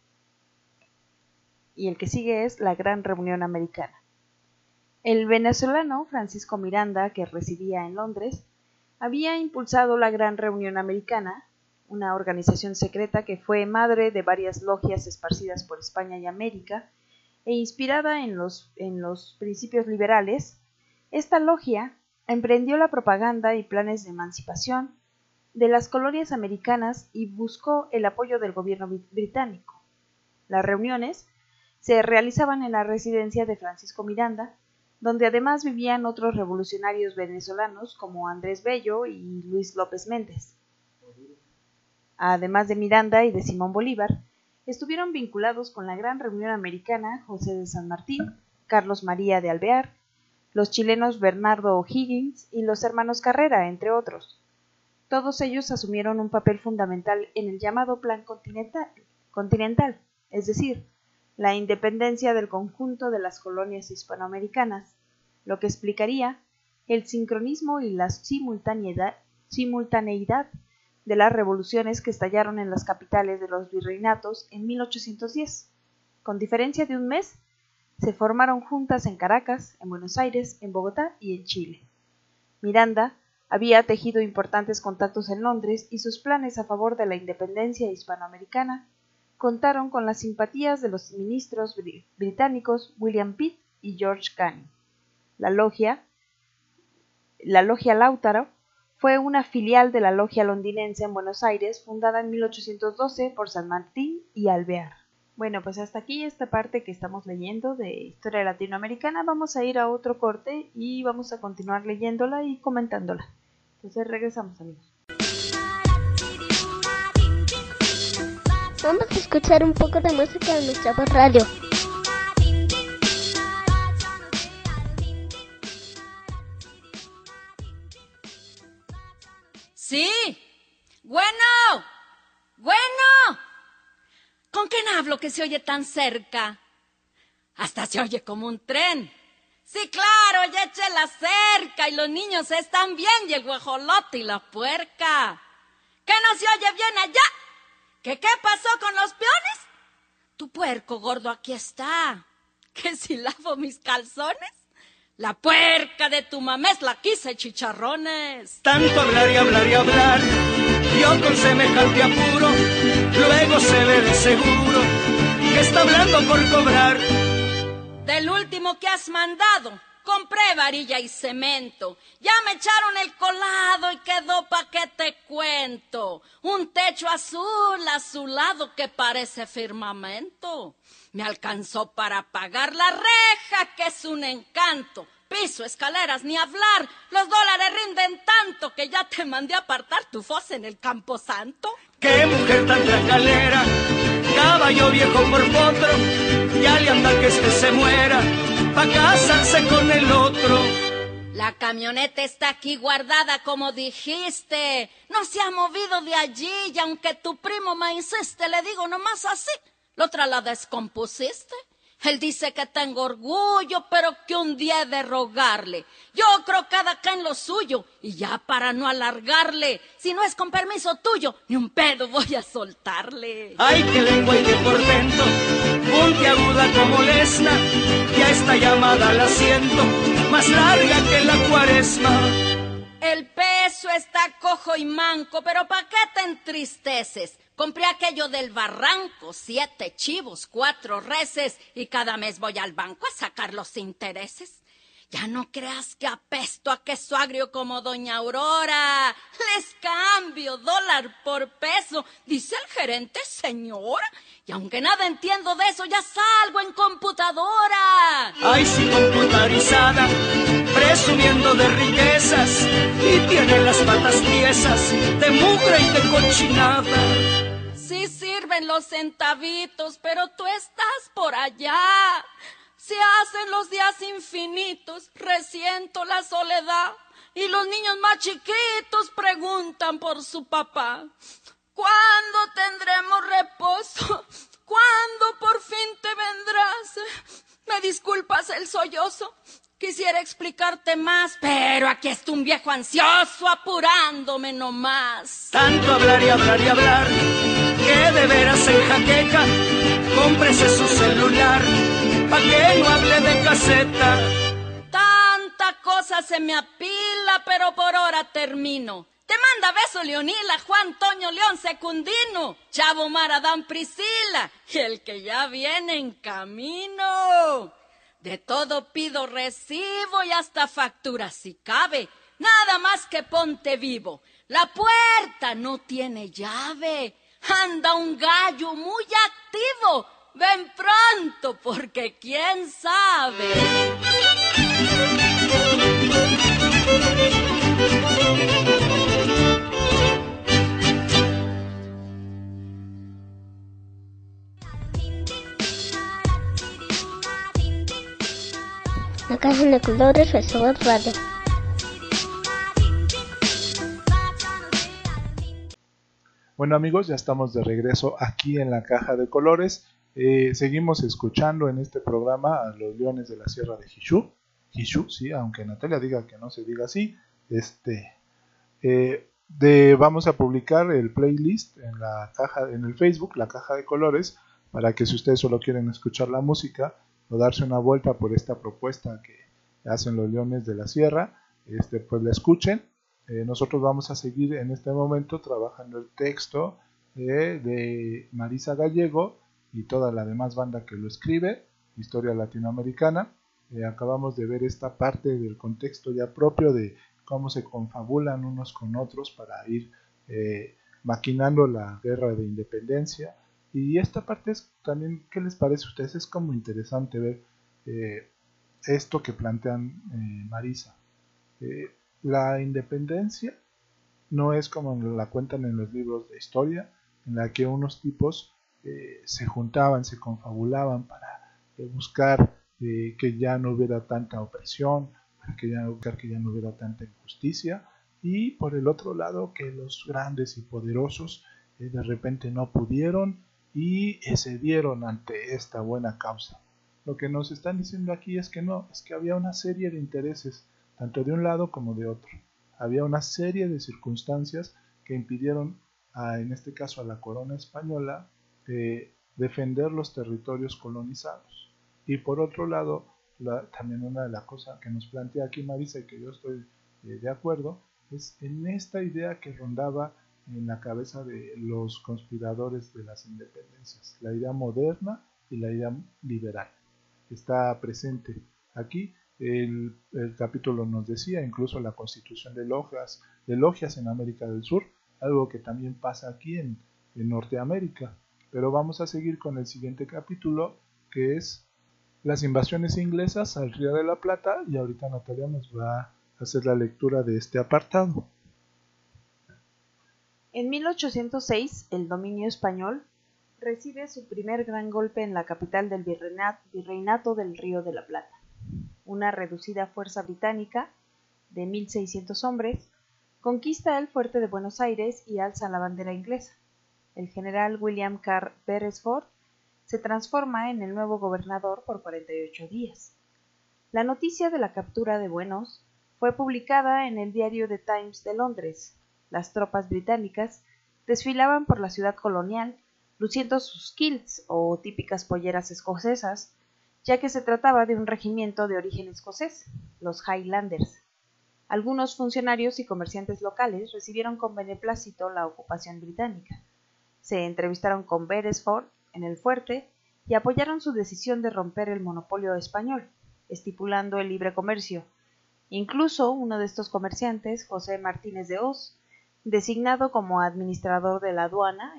Y el que sigue es la Gran Reunión Americana. El venezolano Francisco Miranda, que residía en Londres, había impulsado la Gran Reunión Americana, una organización secreta que fue madre de varias logias esparcidas por España y América, e inspirada en los principios liberales. Esta logia emprendió la propaganda y planes de emancipación de las colonias americanas y buscó el apoyo del gobierno británico. Las reuniones se realizaban en la residencia de Francisco Miranda, donde además vivían otros revolucionarios venezolanos como Andrés Bello y Luis López Méndez. Además de Miranda y de Simón Bolívar, estuvieron vinculados con la Gran Reunión Americana José de San Martín, Carlos María de Alvear, los chilenos Bernardo O'Higgins y los hermanos Carrera, entre otros. Todos ellos asumieron un papel fundamental en el llamado Plan Continental, es decir, la independencia del conjunto de las colonias hispanoamericanas, lo que explicaría el sincronismo y la simultaneidad de las revoluciones que estallaron en las capitales de los virreinatos en 1810. Con diferencia de un mes, se formaron juntas en Caracas, en Buenos Aires, en Bogotá y en Chile. Miranda Había tejido importantes contactos en Londres y sus planes a favor de la independencia hispanoamericana contaron con las simpatías de los ministros británicos William Pitt y George Canning. La logia Lautaro fue una filial de la logia londinense en Buenos Aires, fundada en 1812 por San Martín y Alvear. Bueno, pues hasta aquí esta parte que estamos leyendo de historia latinoamericana. Vamos a ir a otro corte y vamos a continuar leyéndola y comentándola. Entonces regresamos, amigos. Vamos a escuchar un poco de música en nuestra voz radio. Sí, bueno, ¿con quién hablo que se oye tan cerca? Hasta se oye como un tren. Sí, claro, ya eché la cerca y los niños están bien y el guajolote y la puerca. ¿Que no se oye bien allá? ¿Qué pasó con los peones? Tu puerco gordo aquí está. ¿Que si lavo mis calzones? La puerca de tu mamés la quise chicharrones. Tanto hablar y hablar y hablar, yo con semejante apuro, luego se ve de seguro que está hablando por cobrar. Del último que has mandado, compré varilla y cemento. Ya me echaron el colado y quedó pa' que te cuento. Un techo azul azulado que parece firmamento. Me alcanzó para pagar la reja, que es un encanto. Piso, escaleras, ni hablar. Los dólares rinden tanto que ya te mandé a apartar tu fosa en el Camposanto. ¡Qué mujer tan tracalera! Caballo viejo por potro, ya le anda que se muera, pa' casarse con el otro. La camioneta está aquí guardada como dijiste. No se ha movido de allí y aunque tu primo me insiste, le digo nomás así. La otra la descompusiste. Él dice que tengo orgullo, pero que un día he de rogarle. Yo creo cada quien lo suyo, y ya para no alargarle, si no es con permiso tuyo, ni un pedo voy a soltarle. Ay, qué lengua y qué portento, puntiaguda como lesna, ya esta llamada la siento, más larga que la cuaresma. El peso está cojo y manco, pero ¿pa' qué te entristeces? Compré aquello del barranco, 7 chivos, 4 reses, y cada mes voy al banco a sacar los intereses. Ya no creas que apesto a queso agrio como doña Aurora. Les cambio dólar por peso, dice el gerente, señora. Y aunque nada entiendo de eso, ya salgo en computadora. Ay, sí, computarizada, presumiendo de riquezas, y tiene las patas tiesas de mugre y de cochinada. Sí sirven los centavitos, pero tú estás por allá. Se hacen los días infinitos, resiento la soledad, y los niños más chiquitos preguntan por su papá. ¿Cuándo tendremos reposo? ¿Cuándo por fin te vendrás? ¿Me disculpas el sollozo? Quisiera explicarte más, pero aquí está un viejo ansioso apurándome nomás. Tanto hablar y hablar y hablar, que de veras en jaqueca, cómprese su celular, pa' que no hable de caseta. Tanta cosa se me apila, pero por hora termino. Te manda beso Leonila, Juan Toño León Secundino, Chavo Maradán Priscila, y el que ya viene en camino. De todo pido recibo y hasta factura si cabe, nada más que ponte vivo. La puerta no tiene llave, anda un gallo muy activo. Ven pronto porque quién sabe. La Caja de Colores de Voz Radio. Bueno amigos, ya estamos de regreso aquí en la Caja de Colores. Seguimos escuchando en este programa a los Leones de la Sierra de Jishú. Jishú, sí, aunque Natalia diga que no se diga así. Vamos a publicar el playlist en el Facebook, la Caja de Colores, para que si ustedes solo quieren escuchar la música o darse una vuelta por esta propuesta que hacen los Leones de la Sierra, pues la escuchen. Nosotros vamos a seguir en este momento trabajando el texto de Marisa Gallego y toda la demás banda que lo escribe, Historia Latinoamericana. Acabamos de ver esta parte del contexto ya propio de cómo se confabulan unos con otros para ir maquinando la guerra de independencia. Y esta parte es también, ¿qué les parece a ustedes? Es como interesante ver esto que plantean Marisa. La independencia no es como la cuentan en los libros de historia, en la que unos tipos se juntaban, se confabulaban para buscar que ya no hubiera tanta opresión, para que ya no hubiera tanta injusticia, y por el otro lado que los grandes y poderosos de repente no pudieron y cedieron ante esta buena causa. Lo que nos están diciendo aquí es que no, es que había una serie de intereses, tanto de un lado como de otro. Había una serie de circunstancias que impidieron, en este caso a la corona española, defender los territorios colonizados. Y por otro lado, también una de las cosas que nos plantea aquí Marisa y que yo estoy de acuerdo, es en esta idea que rondaba en la cabeza de los conspiradores de las independencias, la idea moderna y la idea liberal. Está presente aquí. El capítulo nos decía incluso la constitución de logias en América del Sur, algo que también pasa aquí en Norteamérica. Pero vamos a seguir con el siguiente capítulo, que es las invasiones inglesas al Río de la Plata, y ahorita Natalia nos va a hacer la lectura de este apartado. En 1806, el dominio español recibe su primer gran golpe en la capital del Virreinato del Río de la Plata. Una reducida fuerza británica de 1.600 hombres conquista el fuerte de Buenos Aires y alza la bandera inglesa. El general William Carr Beresford se transforma en el nuevo gobernador por 48 días. La noticia de la captura de Buenos fue publicada en el diario The Times de Londres. Las tropas británicas desfilaban por la ciudad colonial luciendo sus kilts o típicas polleras escocesas, ya que se trataba de un regimiento de origen escocés, los Highlanders. Algunos funcionarios y comerciantes locales recibieron con beneplácito la ocupación británica. Se entrevistaron con Beresford en el fuerte y apoyaron su decisión de romper el monopolio español, estipulando el libre comercio. Incluso uno de estos comerciantes, José Martínez de Hoz, designado como administrador de la aduana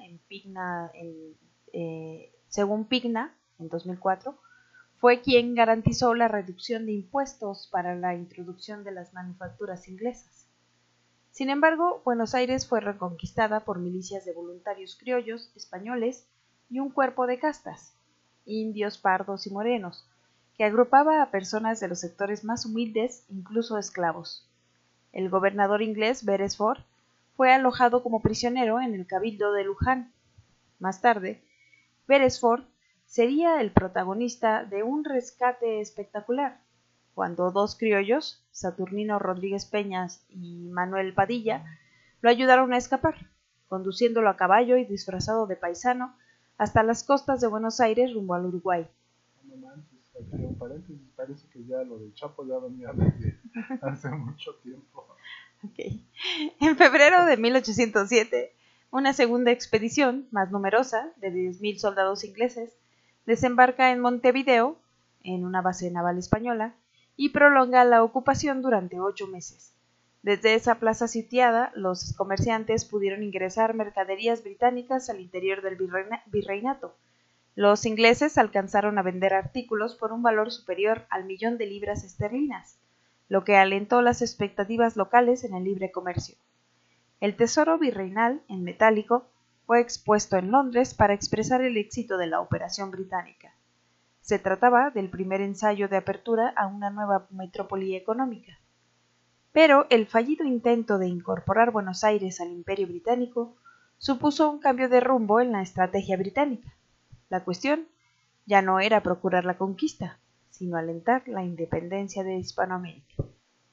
según Pigna en 2004, fue quien garantizó la reducción de impuestos para la introducción de las manufacturas inglesas. Sin embargo, Buenos Aires fue reconquistada por milicias de voluntarios criollos españoles y un cuerpo de castas, indios, pardos y morenos, que agrupaba a personas de los sectores más humildes, incluso esclavos. El gobernador inglés Beresford fue alojado como prisionero en el Cabildo de Luján. Más tarde, Beresford sería el protagonista de un rescate espectacular, cuando dos criollos, Saturnino Rodríguez Peñas y Manuel Padilla, lo ayudaron a escapar, conduciéndolo a caballo y disfrazado de paisano hasta las costas de Buenos Aires rumbo al Uruguay. No manches, aquí un paréntesis, parece que ya lo del Chapo ya venía desde hace mucho tiempo. Okay. En febrero de 1807, una segunda expedición, más numerosa, de 10.000 soldados ingleses, desembarca en Montevideo, en una base naval española, y prolonga la ocupación durante 8 meses. Desde esa plaza sitiada, los comerciantes pudieron ingresar mercaderías británicas al interior del virreinato. Los ingleses alcanzaron a vender artículos por un valor superior al 1.000.000 de libras esterlinas, lo que alentó las expectativas locales en el libre comercio. El tesoro virreinal, en metálico, fue expuesto en Londres para expresar el éxito de la operación británica. Se trataba del primer ensayo de apertura a una nueva metrópoli económica. Pero el fallido intento de incorporar Buenos Aires al Imperio Británico supuso un cambio de rumbo en la estrategia británica. La cuestión ya no era procurar la conquista, sino alentar la independencia de Hispanoamérica.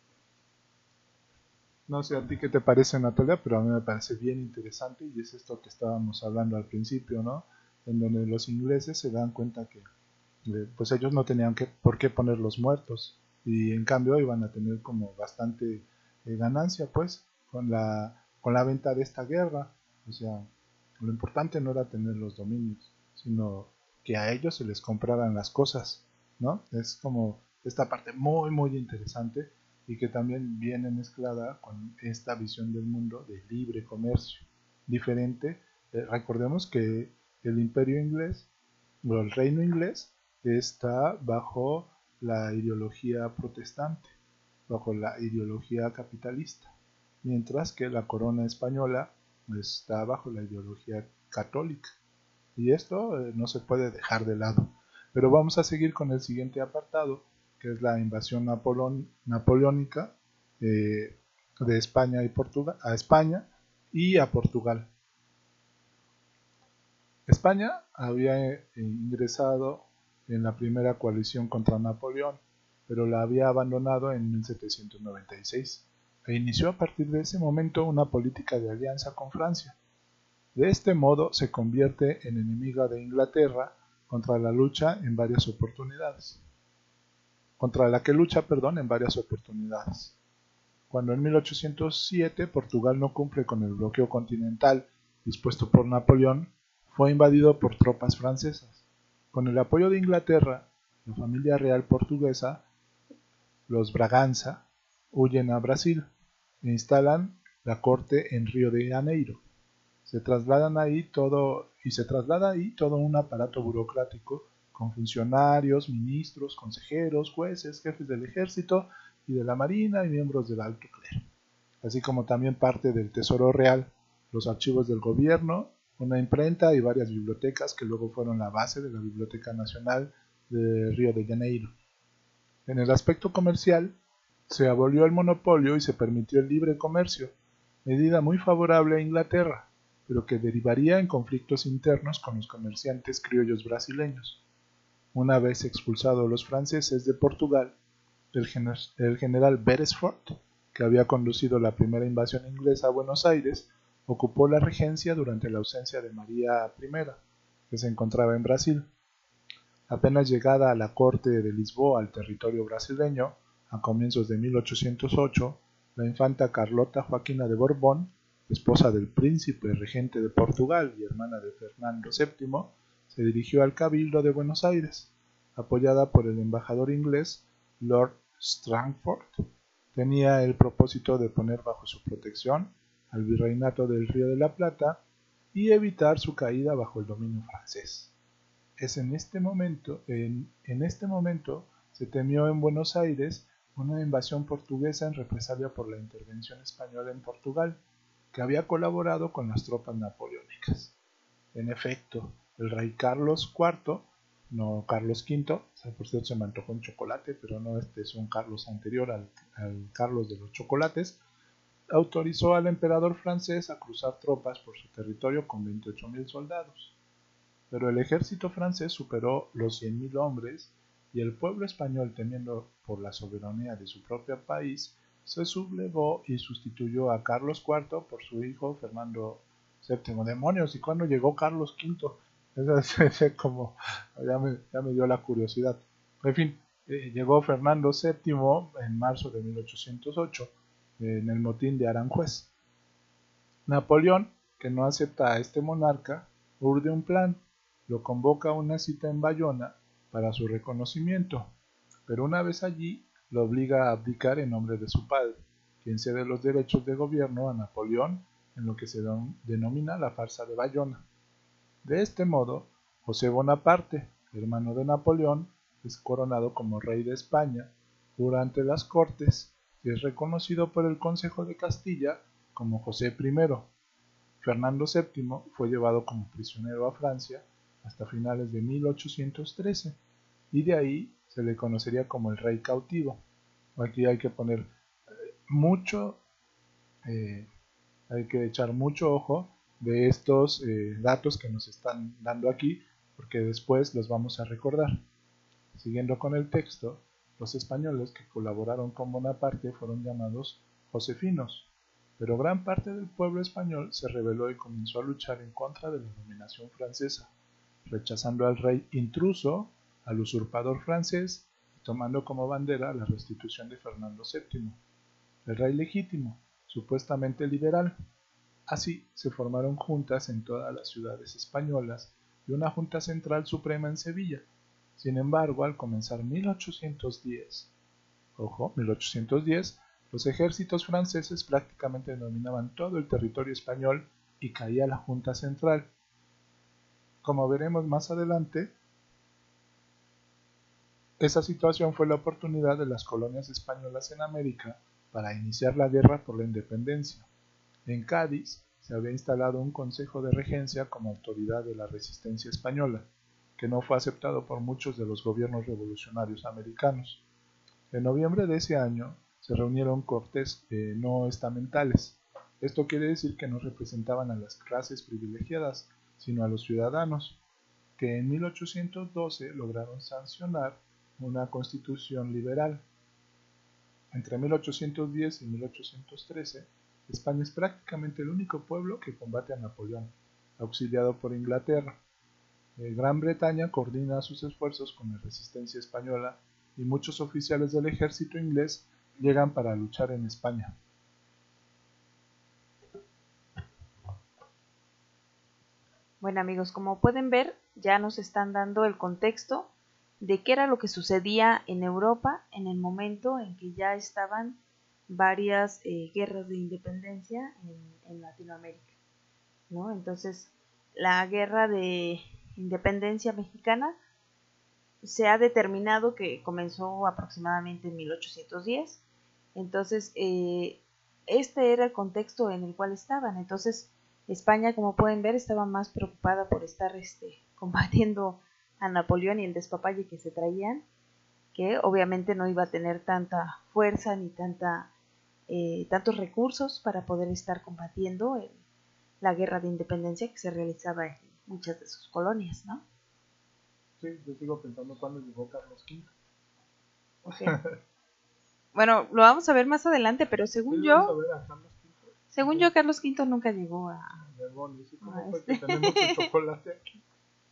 No sé a ti qué te parece, Natalia, pero a mí me parece bien interesante, y es esto que estábamos hablando al principio, ¿no? En donde los ingleses se dan cuenta que pues ellos no tenían por qué poner los muertos, y en cambio iban a tener como bastante ganancia, pues, con la venta de esta guerra. O sea, lo importante no era tener los dominios, sino que a ellos se les compraran las cosas, ¿no? Es como esta parte muy, muy interesante y que también viene mezclada con esta visión del mundo de libre comercio. Diferente, recordemos que el imperio inglés, o el reino inglés, está bajo la ideología protestante, bajo la ideología capitalista, mientras que la corona española está bajo la ideología católica. Y esto no se puede dejar de lado. Pero vamos a seguir con el siguiente apartado, que es la invasión napoleónica de España a España y a Portugal. España había ingresado en la primera coalición contra Napoleón, pero la había abandonado en 1796 e inició a partir de ese momento una política de alianza con Francia. De este modo se convierte en enemiga de Inglaterra contra la que lucha en varias oportunidades. Cuando en 1807 Portugal no cumple con el bloqueo continental dispuesto por Napoleón, fue invadido por tropas francesas. Con el apoyo de Inglaterra, la familia real portuguesa, los Braganza, huyen a Brasil e instalan la corte en Río de Janeiro. Se traslada ahí todo un aparato burocrático con funcionarios, ministros, consejeros, jueces, jefes del ejército y de la marina y miembros del alto clero, así como también parte del Tesoro Real, los archivos del gobierno, una imprenta y varias bibliotecas que luego fueron la base de la Biblioteca Nacional de Río de Janeiro. En el aspecto comercial, se abolió el monopolio y se permitió el libre comercio, medida muy favorable a Inglaterra, pero que derivaría en conflictos internos con los comerciantes criollos brasileños. Una vez expulsados los franceses de Portugal, el general Beresford, que había conducido la primera invasión inglesa a Buenos Aires, ocupó la regencia durante la ausencia de María I, que se encontraba en Brasil. Apenas llegada a la corte de Lisboa al territorio brasileño, a comienzos de 1808, la infanta Carlota Joaquina de Borbón, esposa del príncipe regente de Portugal y hermana de Fernando VII, se dirigió al Cabildo de Buenos Aires, apoyada por el embajador inglés Lord Strangford. Tenía el propósito de poner bajo su protección al virreinato del Río de la Plata y evitar su caída bajo el dominio francés. Es en este momento se temió en Buenos Aires una invasión portuguesa en represalia por la intervención española en Portugal, que había colaborado con las tropas napoleónicas. En efecto, el rey Carlos IV, no Carlos V, por cierto se me antojó un chocolate, pero no, este es un Carlos anterior al Carlos de los chocolates, autorizó al emperador francés a cruzar tropas por su territorio con 28.000 soldados. Pero el ejército francés superó los 100.000 hombres y el pueblo español, temiendo por la soberanía de su propio país, se sublevó y sustituyó a Carlos IV por su hijo Fernando VII. ¡Demonios! ¿Y cuándo llegó Carlos V? Eso es como, ya me dio la curiosidad. En fin, llegó Fernando VII en marzo de 1808, en el motín de Aranjuez. Napoleón, que no acepta a este monarca, urde un plan, lo convoca a una cita en Bayona para su reconocimiento, pero una vez allí lo obliga a abdicar en nombre de su padre, quien cede los derechos de gobierno a Napoleón en lo que se denomina la farsa de Bayona. De este modo, José Bonaparte, hermano de Napoleón, es coronado como rey de España, jura ante las Cortes y es reconocido por el Consejo de Castilla como José I. Fernando VII fue llevado como prisionero a Francia hasta finales de 1813 y de ahí se le conocería como el rey cautivo. Aquí hay que poner hay que echar mucho ojo de estos datos que nos están dando aquí, porque después los vamos a recordar. Siguiendo con el texto, los españoles que colaboraron con Bonaparte fueron llamados josefinos, pero gran parte del pueblo español se rebeló y comenzó a luchar en contra de la dominación francesa, rechazando al rey intruso, al usurpador francés, y tomando como bandera la restitución de Fernando VII. El rey legítimo, supuestamente liberal. Así se formaron juntas en todas las ciudades españolas y una Junta Central Suprema en Sevilla. Sin embargo, al comenzar 1810, los ejércitos franceses prácticamente dominaban todo el territorio español y caía la Junta Central. Como veremos más adelante, esa situación fue la oportunidad de las colonias españolas en América para iniciar la guerra por la independencia. En Cádiz se había instalado un consejo de regencia como autoridad de la resistencia española, que no fue aceptado por muchos de los gobiernos revolucionarios americanos. En noviembre de ese año se reunieron cortes no estamentales. Esto quiere decir que no representaban a las clases privilegiadas, sino a los ciudadanos, que en 1812 lograron sancionar una constitución liberal. Entre 1810 y 1813, España es prácticamente el único pueblo que combate a Napoleón, auxiliado por Inglaterra. Gran Bretaña coordina sus esfuerzos con la resistencia española y muchos oficiales del ejército inglés llegan para luchar en España. Bueno, amigos, como pueden ver, ya nos están dando el contexto de qué era lo que sucedía en Europa en el momento en que ya estaban varias guerras de independencia en Latinoamérica, ¿no? Entonces, la guerra de independencia mexicana se ha determinado que comenzó aproximadamente en 1810. Entonces, este era el contexto en el cual estaban. Entonces, España, como pueden ver, estaba más preocupada por estar combatiendo a Napoleón y el despapalle que se traían, que obviamente no iba a tener tanta fuerza ni tantos recursos para poder estar combatiendo la guerra de independencia que se realizaba en muchas de sus colonias, ¿no? Sí, yo sigo pensando cuándo llegó Carlos V. Okay. Bueno, lo vamos a ver más adelante, pero según yo, Carlos V nunca llegó a tenemos el chocolate aquí.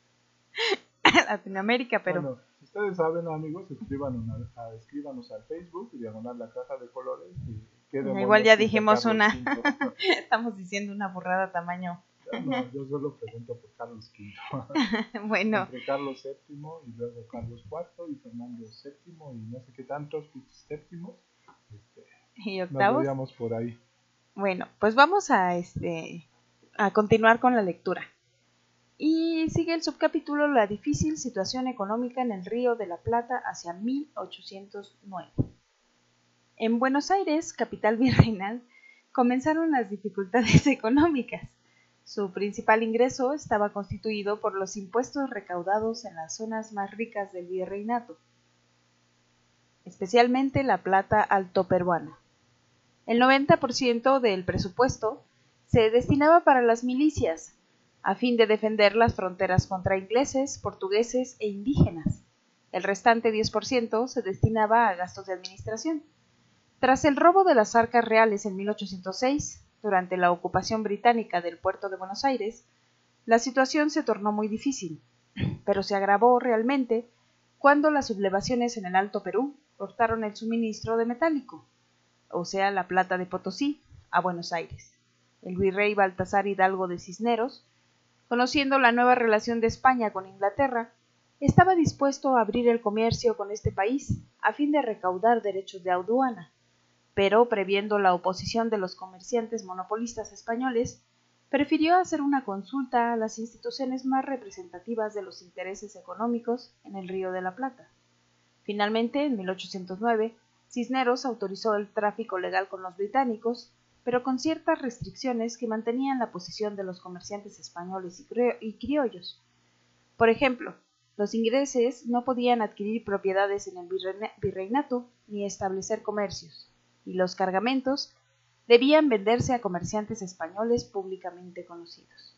Latinoamérica, pero bueno, si ustedes saben, amigos, escríbanos al Facebook, diagonal la caja de colores. Igual ya dijimos una. Estamos diciendo una burrada tamaño. No, yo solo pregunto por Carlos V. Bueno. Entre Carlos VII y luego Carlos IV y Fernando VII y no sé qué tantos séptimos. Y octavos. Nos veíamos por ahí. Bueno, pues vamos a continuar con la lectura. Y sigue el subcapítulo La difícil situación económica en el Río de la Plata hacia 1809. En Buenos Aires, capital virreinal, comenzaron las dificultades económicas. Su principal ingreso estaba constituido por los impuestos recaudados en las zonas más ricas del virreinato, especialmente la plata altoperuana. El 90% del presupuesto se destinaba para las milicias, a fin de defender las fronteras contra ingleses, portugueses e indígenas. El restante 10% se destinaba a gastos de administración. Tras el robo de las arcas reales en 1806, durante la ocupación británica del puerto de Buenos Aires, la situación se tornó muy difícil, pero se agravó realmente cuando las sublevaciones en el Alto Perú cortaron el suministro de metálico, o sea, la plata de Potosí, a Buenos Aires. El virrey Baltasar Hidalgo de Cisneros, conociendo la nueva relación de España con Inglaterra, estaba dispuesto a abrir el comercio con este país a fin de recaudar derechos de aduana, pero previendo la oposición de los comerciantes monopolistas españoles, prefirió hacer una consulta a las instituciones más representativas de los intereses económicos en el Río de la Plata. Finalmente, en 1809, Cisneros autorizó el tráfico legal con los británicos, pero con ciertas restricciones que mantenían la posición de los comerciantes españoles y criollos. Por ejemplo, los ingleses no podían adquirir propiedades en el virreinato ni establecer comercios, y los cargamentos debían venderse a comerciantes españoles públicamente conocidos.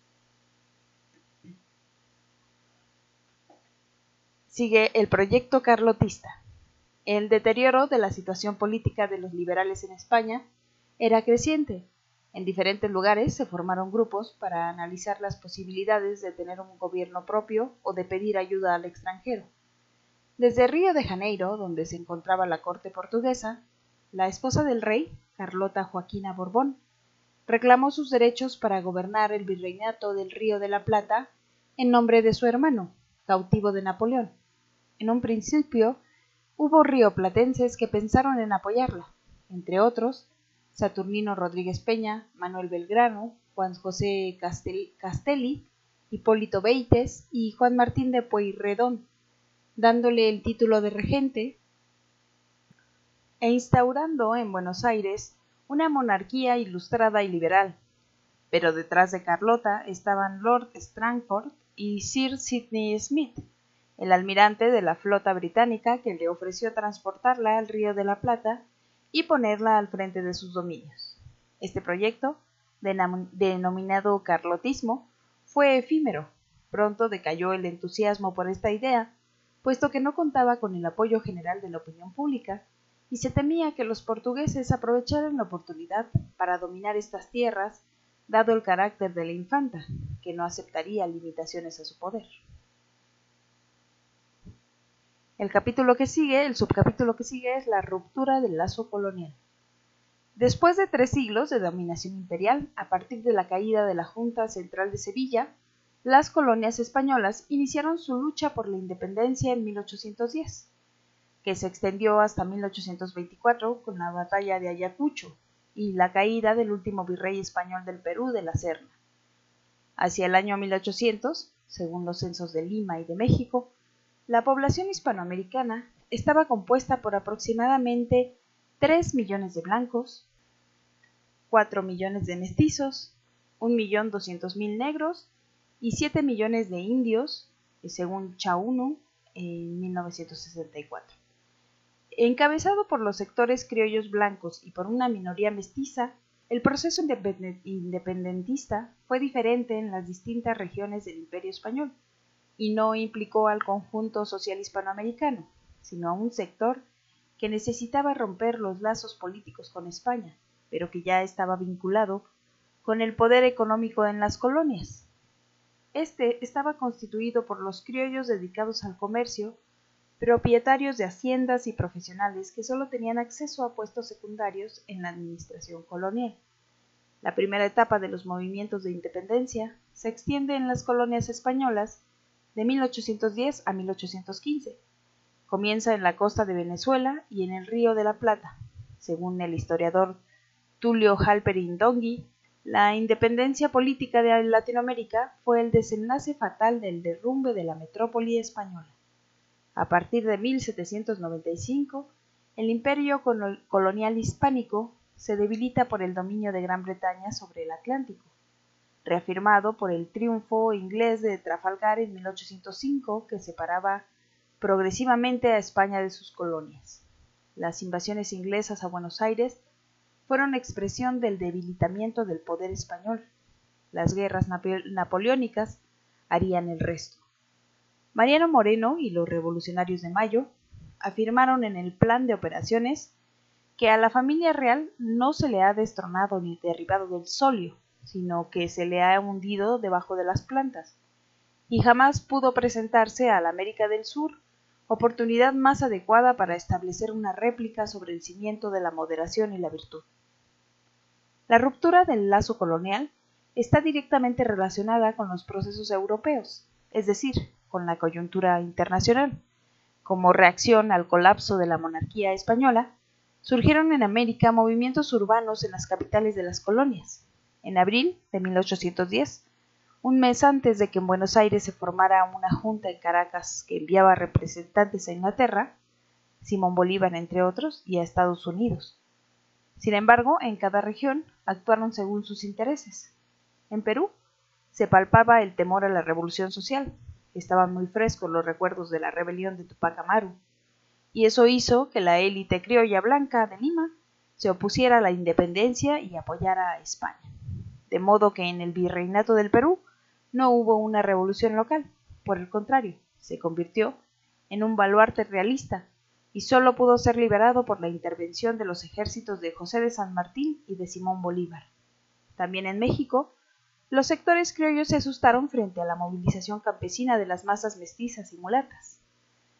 Sigue el proyecto carlotista. El deterioro de la situación política de los liberales en España era creciente. En diferentes lugares se formaron grupos para analizar las posibilidades de tener un gobierno propio o de pedir ayuda al extranjero. Desde Río de Janeiro, donde se encontraba la corte portuguesa, la esposa del rey, Carlota Joaquina Borbón, reclamó sus derechos para gobernar el virreinato del Río de la Plata en nombre de su hermano, cautivo de Napoleón. En un principio, hubo rioplatenses que pensaron en apoyarla, entre otros, Saturnino Rodríguez Peña, Manuel Belgrano, Juan José Castelli, Hipólito Beites y Juan Martín de Pueyrredón, dándole el título de regente e instaurando en Buenos Aires una monarquía ilustrada y liberal. Pero detrás de Carlota estaban Lord Strangford y Sir Sidney Smith, el almirante de la flota británica que le ofreció transportarla al Río de la Plata y ponerla al frente de sus dominios. Este proyecto, denominado carlotismo, fue efímero. Pronto decayó el entusiasmo por esta idea, puesto que no contaba con el apoyo general de la opinión pública, y se temía que los portugueses aprovecharan la oportunidad para dominar estas tierras, dado el carácter de la infanta, que no aceptaría limitaciones a su poder. El subcapítulo que sigue es la ruptura del lazo colonial. Después de 3 siglos de dominación imperial, a partir de la caída de la Junta Central de Sevilla, las colonias españolas iniciaron su lucha por la independencia en 1810, que se extendió hasta 1824 con la batalla de Ayacucho y la caída del último virrey español del Perú, de la Serna. Hacia el año 1800, según los censos de Lima y de México, la población hispanoamericana estaba compuesta por aproximadamente 3 millones de blancos, 4 millones de mestizos, 1.200.000 negros y 7 millones de indios, según Chaunu en 1964. Encabezado por los sectores criollos blancos y por una minoría mestiza, el proceso independentista fue diferente en las distintas regiones del Imperio Español y no implicó al conjunto social hispanoamericano, sino a un sector que necesitaba romper los lazos políticos con España, pero que ya estaba vinculado con el poder económico en las colonias. Este estaba constituido por los criollos dedicados al comercio, propietarios de haciendas y profesionales que solo tenían acceso a puestos secundarios en la administración colonial. La primera etapa de los movimientos de independencia se extiende en las colonias españolas de 1810 a 1815. Comienza en la costa de Venezuela y en el Río de la Plata. Según el historiador Tulio Halperin Dongui, la independencia política de Latinoamérica fue el desenlace fatal del derrumbe de la metrópoli española. A partir de 1795, el imperio colonial hispánico se debilita por el dominio de Gran Bretaña sobre el Atlántico, reafirmado por el triunfo inglés de Trafalgar en 1805, que separaba progresivamente a España de sus colonias. Las invasiones inglesas a Buenos Aires fueron expresión del debilitamiento del poder español. Las guerras napoleónicas harían el resto. Mariano Moreno y los revolucionarios de Mayo afirmaron en el plan de operaciones que a la familia real no se le ha destronado ni derribado del solio, sino que se le ha hundido debajo de las plantas, y jamás pudo presentarse a la América del Sur oportunidad más adecuada para establecer una réplica sobre el cimiento de la moderación y la virtud. La ruptura del lazo colonial está directamente relacionada con los procesos europeos, es decir, con la coyuntura internacional. Como reacción al colapso de la monarquía española, surgieron en América movimientos urbanos en las capitales de las colonias. En abril de 1810, un mes antes de que en Buenos Aires se formara una junta en Caracas que enviaba representantes a Inglaterra, Simón Bolívar entre otros, y a Estados Unidos. Sin embargo, en cada región actuaron según sus intereses. En Perú se palpaba el temor a la revolución social. Estaban muy frescos los recuerdos de la rebelión de Tupac Amaru, y eso hizo que la élite criolla blanca de Lima se opusiera a la independencia y apoyara a España. De modo que en el virreinato del Perú no hubo una revolución local, por el contrario, se convirtió en un baluarte realista y solo pudo ser liberado por la intervención de los ejércitos de José de San Martín y de Simón Bolívar. También en México, los sectores criollos se asustaron frente a la movilización campesina de las masas mestizas y mulatas.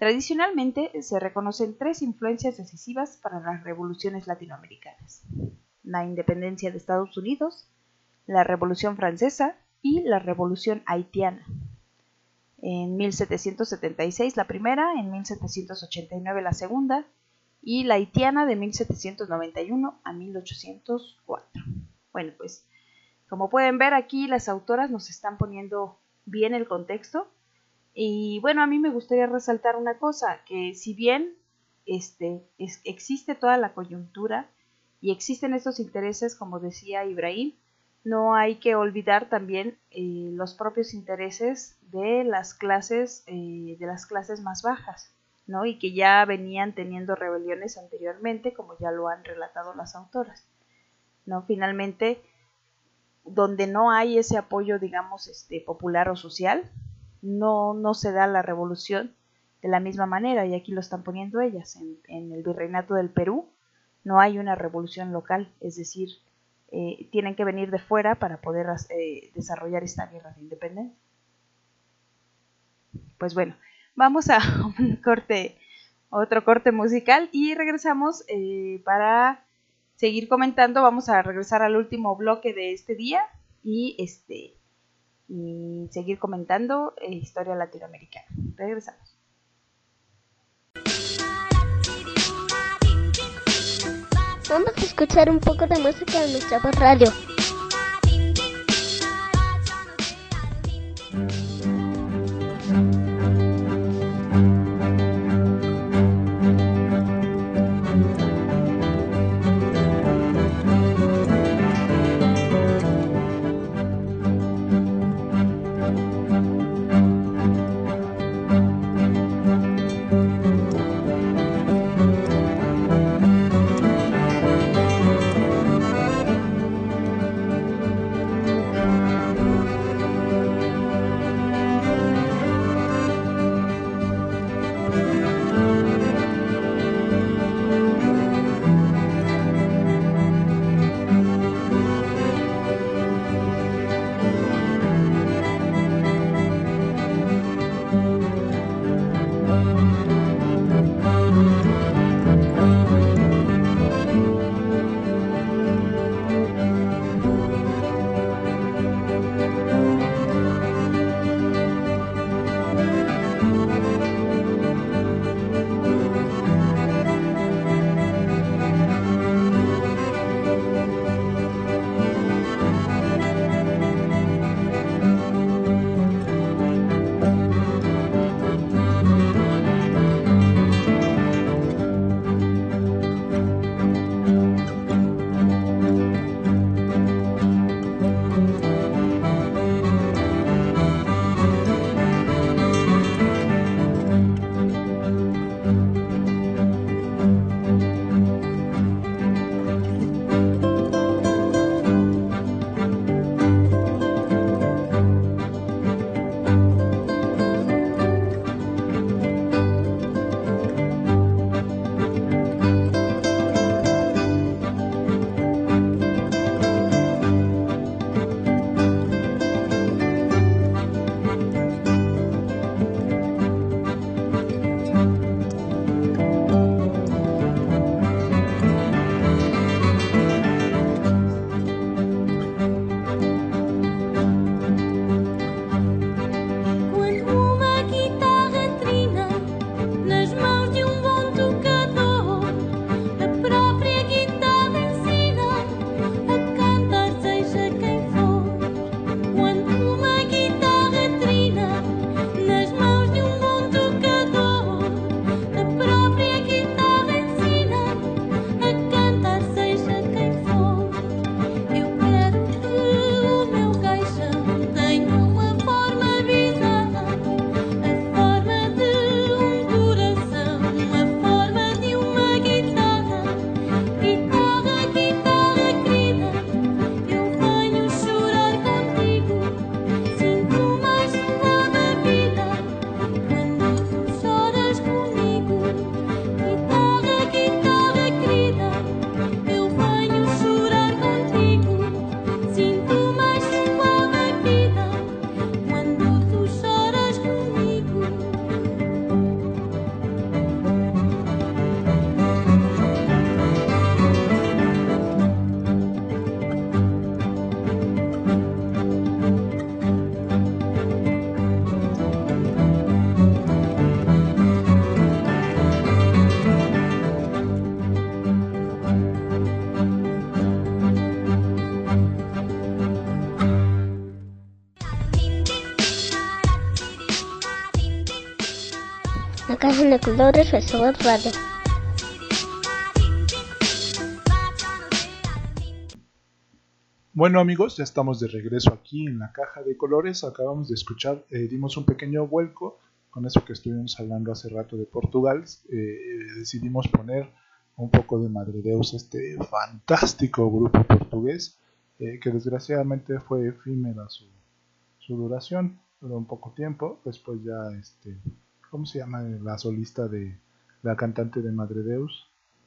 Tradicionalmente se reconocen 3 influencias decisivas para las revoluciones latinoamericanas: la independencia de Estados Unidos, la Revolución Francesa y la Revolución Haitiana. En 1776 la primera, en 1789 la segunda, y la haitiana de 1791 a 1804. Bueno, pues como pueden ver aquí las autoras nos están poniendo bien el contexto. Y bueno, a mí me gustaría resaltar una cosa, que si bien existe toda la coyuntura y existen estos intereses, como decía Ibrahim, no hay que olvidar también los propios intereses de las clases más bajas, ¿no? Y que ya venían teniendo rebeliones anteriormente, como ya lo han relatado las autoras, ¿no? Finalmente, donde no hay ese apoyo, digamos, popular o social, no se da la revolución de la misma manera, y aquí lo están poniendo ellas. En el virreinato del Perú no hay una revolución local, es decir, tienen que venir de fuera para poder desarrollar esta guerra de independencia. Pues bueno, vamos a otro corte musical y regresamos para seguir comentando. Vamos a regresar al último bloque de este día y seguir comentando historia latinoamericana. Regresamos. Vamos a escuchar un poco de música en nuestra voz radio. Caja de Colores Festival Radio. Bueno amigos, ya estamos de regreso aquí en la Caja de Colores. Acabamos de escuchar, dimos un pequeño vuelco con eso que estuvimos hablando hace rato de Portugal. Decidimos poner un poco de Madredeus, este fantástico grupo portugués, que desgraciadamente fue efímera su duración, duró un poco tiempo. Después ya, ¿cómo se llama la solista de la cantante de Madredeus?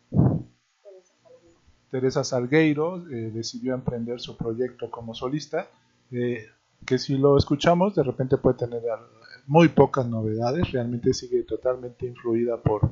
Teresa Salgueiro decidió emprender su proyecto como solista, que si lo escuchamos de repente puede tener muy pocas novedades. Realmente sigue totalmente influida por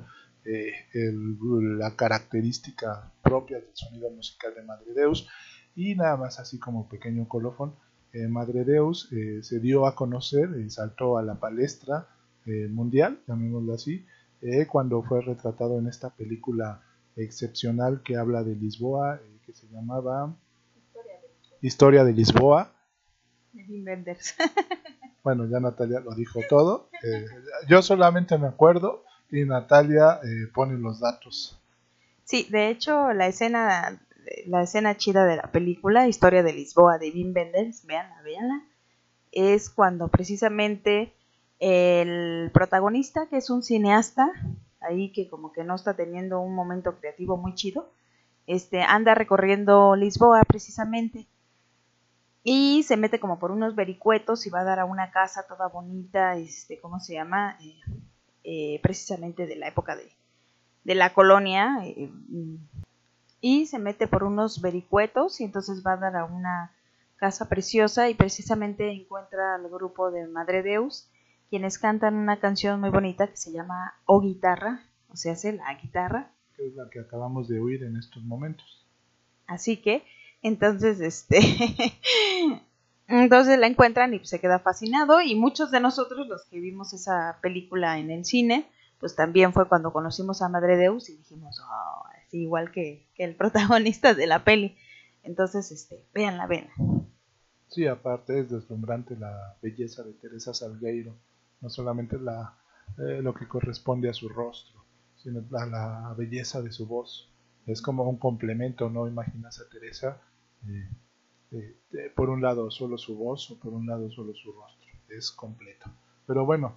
la característica propia del sonido musical de Madredeus. Y nada más, así como pequeño colofón, Madredeus se dio a conocer y saltó a la palestra mundial, llamémoslo así, cuando fue retratado en esta película excepcional que habla de Lisboa, que se llamaba Historia de Lisboa. De Wim Wenders. Bueno, ya Natalia lo dijo todo. Yo solamente me acuerdo y Natalia pone los datos. Sí, de hecho la escena chida de la película Historia de Lisboa de Wim Wenders, véanla, es cuando precisamente el protagonista, que es un cineasta ahí que como que no está teniendo un momento creativo muy chido, anda recorriendo Lisboa precisamente y se mete como por unos vericuetos y va a dar a una casa toda bonita, ¿cómo se llama? Precisamente de la época de la colonia, y se mete por unos vericuetos y entonces va a dar a una casa preciosa y precisamente encuentra al grupo de Madredeus, quienes cantan una canción muy bonita que se llama O Guitarra, o sea, hace la guitarra. Que es la que acabamos de oír en estos momentos. Así que, entonces, entonces la encuentran y se queda fascinado, y muchos de nosotros, los que vimos esa película en el cine, pues también fue cuando conocimos a Madredeus y dijimos, oh, así igual que el protagonista de la peli. Entonces, véanla. Sí, aparte es deslumbrante la belleza de Teresa Salgueiro, no solamente lo que corresponde a su rostro, sino la belleza de su voz. Es como un complemento, ¿no? Imaginas a Teresa, por un lado solo su voz o por un lado solo su rostro. Es completo. Pero bueno,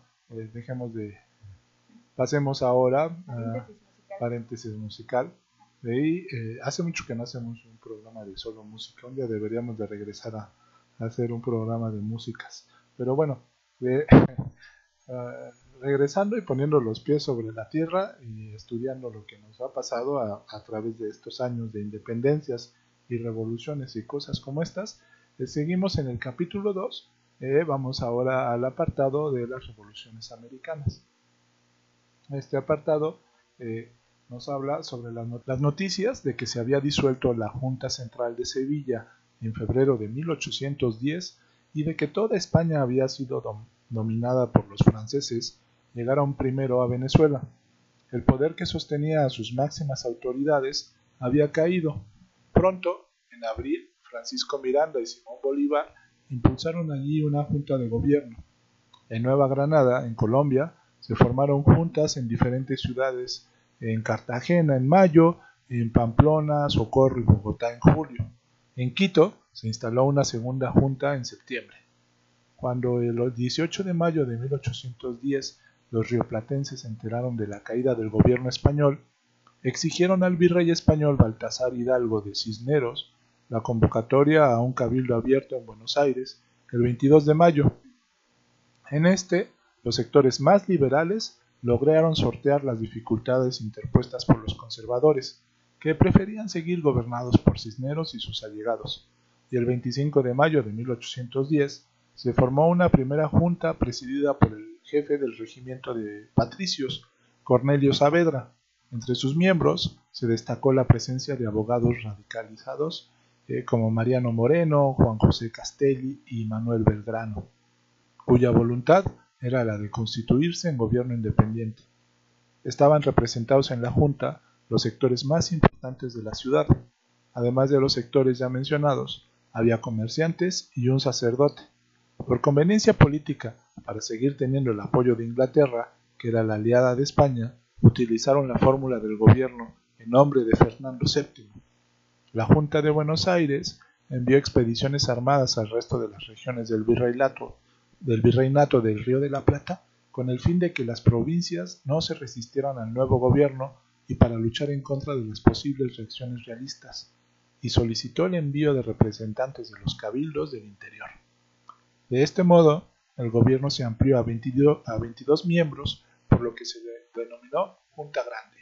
pasemos ahora a paréntesis musical. Hace mucho que no hacemos un programa de solo música. Un día deberíamos de regresar a hacer un programa de músicas. Pero bueno, regresando y poniendo los pies sobre la tierra y estudiando lo que nos ha pasado a través de estos años de independencias y revoluciones y cosas como estas, seguimos en el capítulo 2. Vamos ahora al apartado de las revoluciones americanas. Este apartado nos habla sobre las noticias de que se había disuelto la Junta Central de Sevilla en febrero de 1810 y de que toda España había sido dominada por los franceses. Llegaron primero a Venezuela. El poder que sostenía a sus máximas autoridades había caído. Pronto, en abril, Francisco Miranda y Simón Bolívar impulsaron allí una junta de gobierno. En Nueva Granada, en Colombia, se formaron juntas en diferentes ciudades, en Cartagena en mayo, en Pamplona, Socorro y Bogotá en julio. En Quito se instaló una segunda junta en septiembre. Cuando el 18 de mayo de 1810 los rioplatenses se enteraron de la caída del gobierno español, exigieron al virrey español Baltasar Hidalgo de Cisneros la convocatoria a un cabildo abierto en Buenos Aires el 22 de mayo. En los sectores más liberales lograron sortear las dificultades interpuestas por los conservadores, que preferían seguir gobernados por Cisneros y sus allegados, y el 25 de mayo de 1810 se formó una primera junta presidida por el jefe del regimiento de patricios, Cornelio Saavedra. Entre sus miembros se destacó la presencia de abogados radicalizados como Mariano Moreno, Juan José Castelli y Manuel Belgrano, cuya voluntad era la de constituirse en gobierno independiente. Estaban representados en la junta los sectores más importantes de la ciudad. Además de los sectores ya mencionados, había comerciantes y un sacerdote. Por conveniencia política, para seguir teniendo el apoyo de Inglaterra, que era la aliada de España, utilizaron la fórmula del gobierno en nombre de Fernando VII. La Junta de Buenos Aires envió expediciones armadas al resto de las regiones del virreinato del Río de la Plata con el fin de que las provincias no se resistieran al nuevo gobierno y para luchar en contra de las posibles reacciones realistas, y solicitó el envío de representantes de los cabildos del interior. De este modo, el gobierno se amplió a 22 miembros, por lo que se denominó Junta Grande.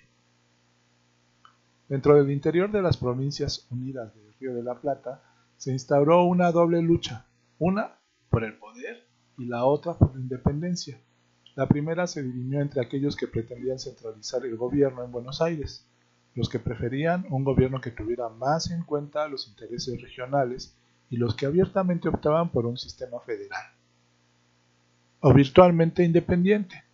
Dentro del interior de las Provincias Unidas del Río de la Plata, se instauró una doble lucha, una por el poder y la otra por la independencia. La primera se dirimió entre aquellos que pretendían centralizar el gobierno en Buenos Aires, los que preferían un gobierno que tuviera más en cuenta los intereses regionales y los que abiertamente optaban por un sistema federal o virtualmente independiente.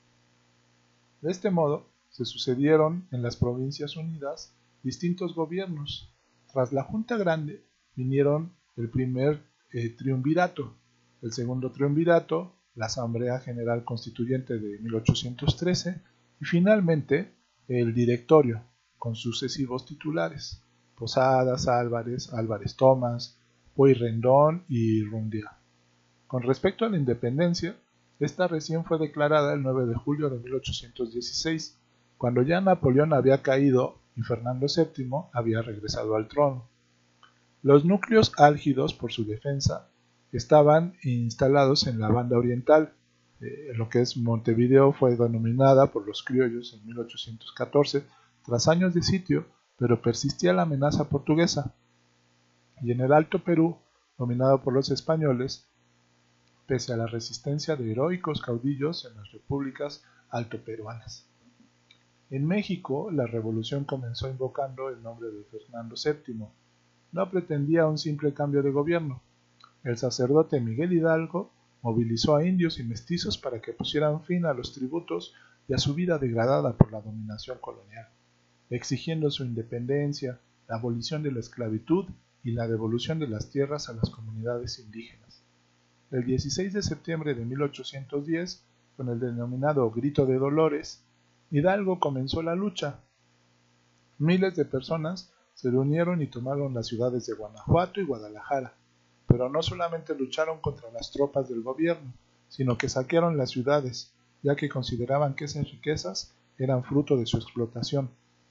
De este modo, se sucedieron en las Provincias Unidas distintos gobiernos. Tras la Junta Grande vinieron el primer triunvirato, el segundo triunvirato, la Asamblea General Constituyente de 1813 y finalmente el Directorio, con sucesivos titulares: Posadas, Álvarez, Álvarez Tomás, Pueyrredón y Rundia. Con respecto a la independencia, esta recién fue declarada el 9 de julio de 1816, cuando ya Napoleón había caído y Fernando VII había regresado al trono. Los núcleos álgidos por su defensa estaban instalados en la banda oriental. Lo que es Montevideo fue denominada por los criollos en 1814 tras años de sitio, pero persistía la amenaza portuguesa. Y en el Alto Perú, dominado por los españoles, pese a la resistencia de heroicos caudillos en las repúblicas altoperuanas. En México, la revolución comenzó invocando el nombre de Fernando VII. No pretendía un simple cambio de gobierno. El sacerdote Miguel Hidalgo movilizó a indios y mestizos para que pusieran fin a los tributos y a su vida degradada por la dominación colonial, exigiendo su independencia, la abolición de la esclavitud y la devolución de las tierras a las comunidades indígenas. El 16 de septiembre de 1810, con el denominado Grito de Dolores, Hidalgo comenzó la lucha. Miles de personas se reunieron y tomaron las ciudades de Guanajuato y Guadalajara, pero no solamente lucharon contra las tropas del gobierno, sino que saquearon las ciudades, ya que consideraban que esas riquezas eran fruto de su explotación.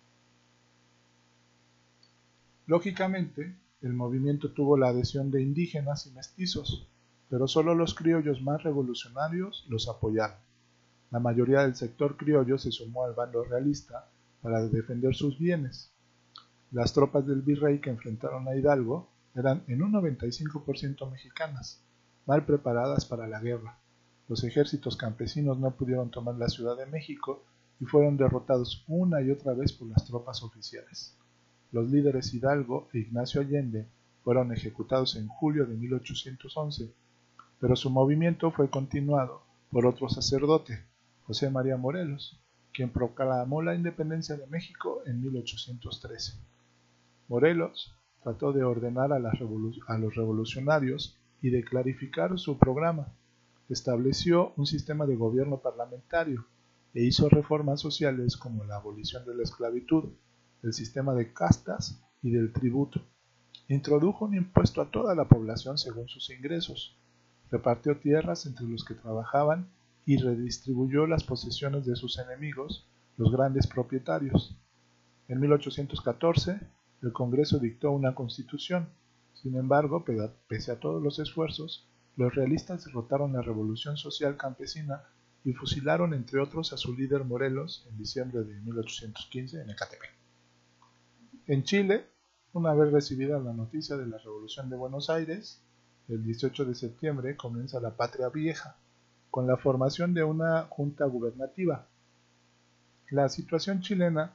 Lógicamente, el movimiento tuvo la adhesión de indígenas y mestizos, pero solo los criollos más revolucionarios los apoyaron. La mayoría del sector criollo se sumó al bando realista para defender sus bienes. Las tropas del virrey que enfrentaron a Hidalgo eran en un 95% mexicanas, mal preparadas para la guerra. Los ejércitos campesinos no pudieron tomar la Ciudad de México y fueron derrotados una y otra vez por las tropas oficiales. Los líderes Hidalgo e Ignacio Allende fueron ejecutados en julio de 1811, pero su movimiento fue continuado por otro sacerdote, José María Morelos, quien proclamó la independencia de México en 1813. Morelos trató de ordenar a los revolucionarios y de clarificar su programa. Estableció un sistema de gobierno parlamentario e hizo reformas sociales como la abolición de la esclavitud, el sistema de castas y del tributo. Introdujo un impuesto a toda la población según sus ingresos. Repartió tierras entre los que trabajaban y redistribuyó las posesiones de sus enemigos, los grandes propietarios. En 1814, el Congreso dictó una constitución. Sin embargo, pese a todos los esfuerzos, los realistas derrotaron la revolución social campesina y fusilaron entre otros a su líder Morelos en diciembre de 1815 en Ecatepec. En Chile, una vez recibida la noticia de la Revolución de Buenos Aires, el 18 de septiembre comienza la Patria Vieja, con la formación de una junta gubernativa. La situación chilena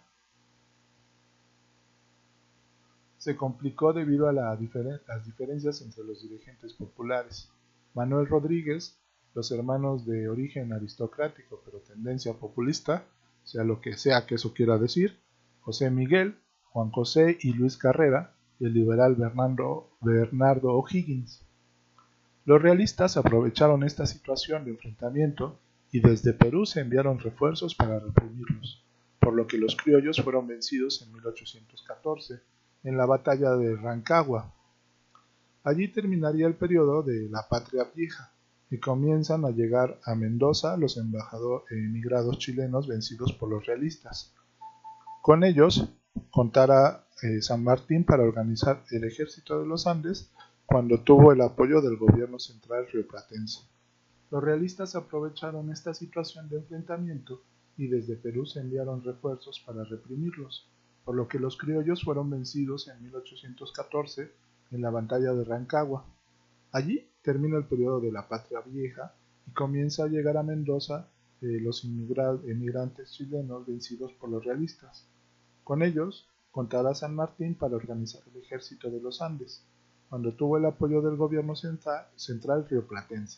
se complicó debido a las diferencias entre los dirigentes populares. Manuel Rodríguez, los hermanos de origen aristocrático pero tendencia populista, sea lo que sea que eso quiera decir, José Miguel, Juan José y Luis Carrera, y el liberal Bernardo O'Higgins. Los realistas aprovecharon esta situación de enfrentamiento y desde Perú se enviaron refuerzos para reprimirlos, por lo que los criollos fueron vencidos en 1814 en la batalla de Rancagua. Allí terminaría el periodo de la Patria Vieja y comienzan a llegar a Mendoza los emigrados chilenos vencidos por los realistas. Con ellos contara San Martín para organizar el ejército de los Andes cuando tuvo el apoyo del gobierno central rioplatense. Los realistas aprovecharon esta situación de enfrentamiento y desde Perú se enviaron refuerzos para reprimirlos, por lo que los criollos fueron vencidos en 1814 en la batalla de Rancagua. Allí termina el periodo de la Patria Vieja y comienza a llegar a Mendoza los emigrantes chilenos vencidos por los realistas. Con ellos contará San Martín para organizar el ejército de los Andes, cuando tuvo el apoyo del gobierno central rioplatense.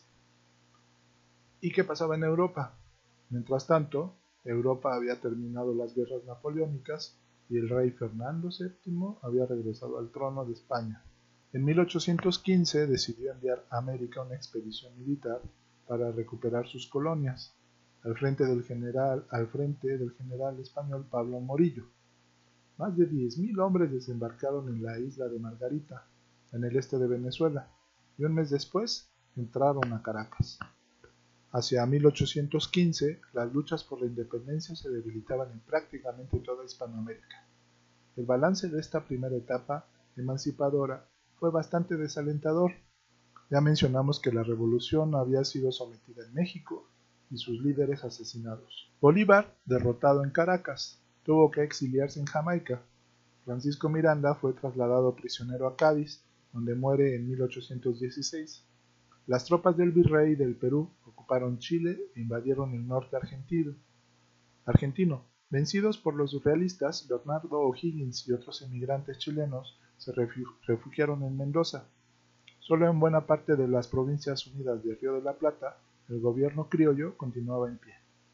¿Y qué pasaba en Europa? Mientras tanto, Europa había terminado las guerras napoleónicas y el rey Fernando VII había regresado al trono de España. En 1815 decidió enviar a América una expedición militar para recuperar sus colonias, al frente del general español Pablo Morillo. Más de 10.000 hombres desembarcaron en la isla de Margarita, en el este de Venezuela, y un mes después entraron a Caracas. Hacia 1815, las luchas por la independencia se debilitaban en prácticamente toda Hispanoamérica. El balance de esta primera etapa emancipadora fue bastante desalentador. Ya mencionamos que la revolución había sido sometida en México y sus líderes asesinados. Bolívar, derrotado en Caracas, tuvo que exiliarse en Jamaica. Francisco Miranda fue trasladado prisionero a Cádiz, donde muere en 1816. Las tropas del virrey del Perú ocuparon Chile e invadieron el norte argentino. Vencidos por los realistas, Bernardo O'Higgins y otros emigrantes chilenos se refugiaron en Mendoza. Solo en buena parte de las provincias unidas de Río de la Plata, el gobierno criollo continuaba en pie.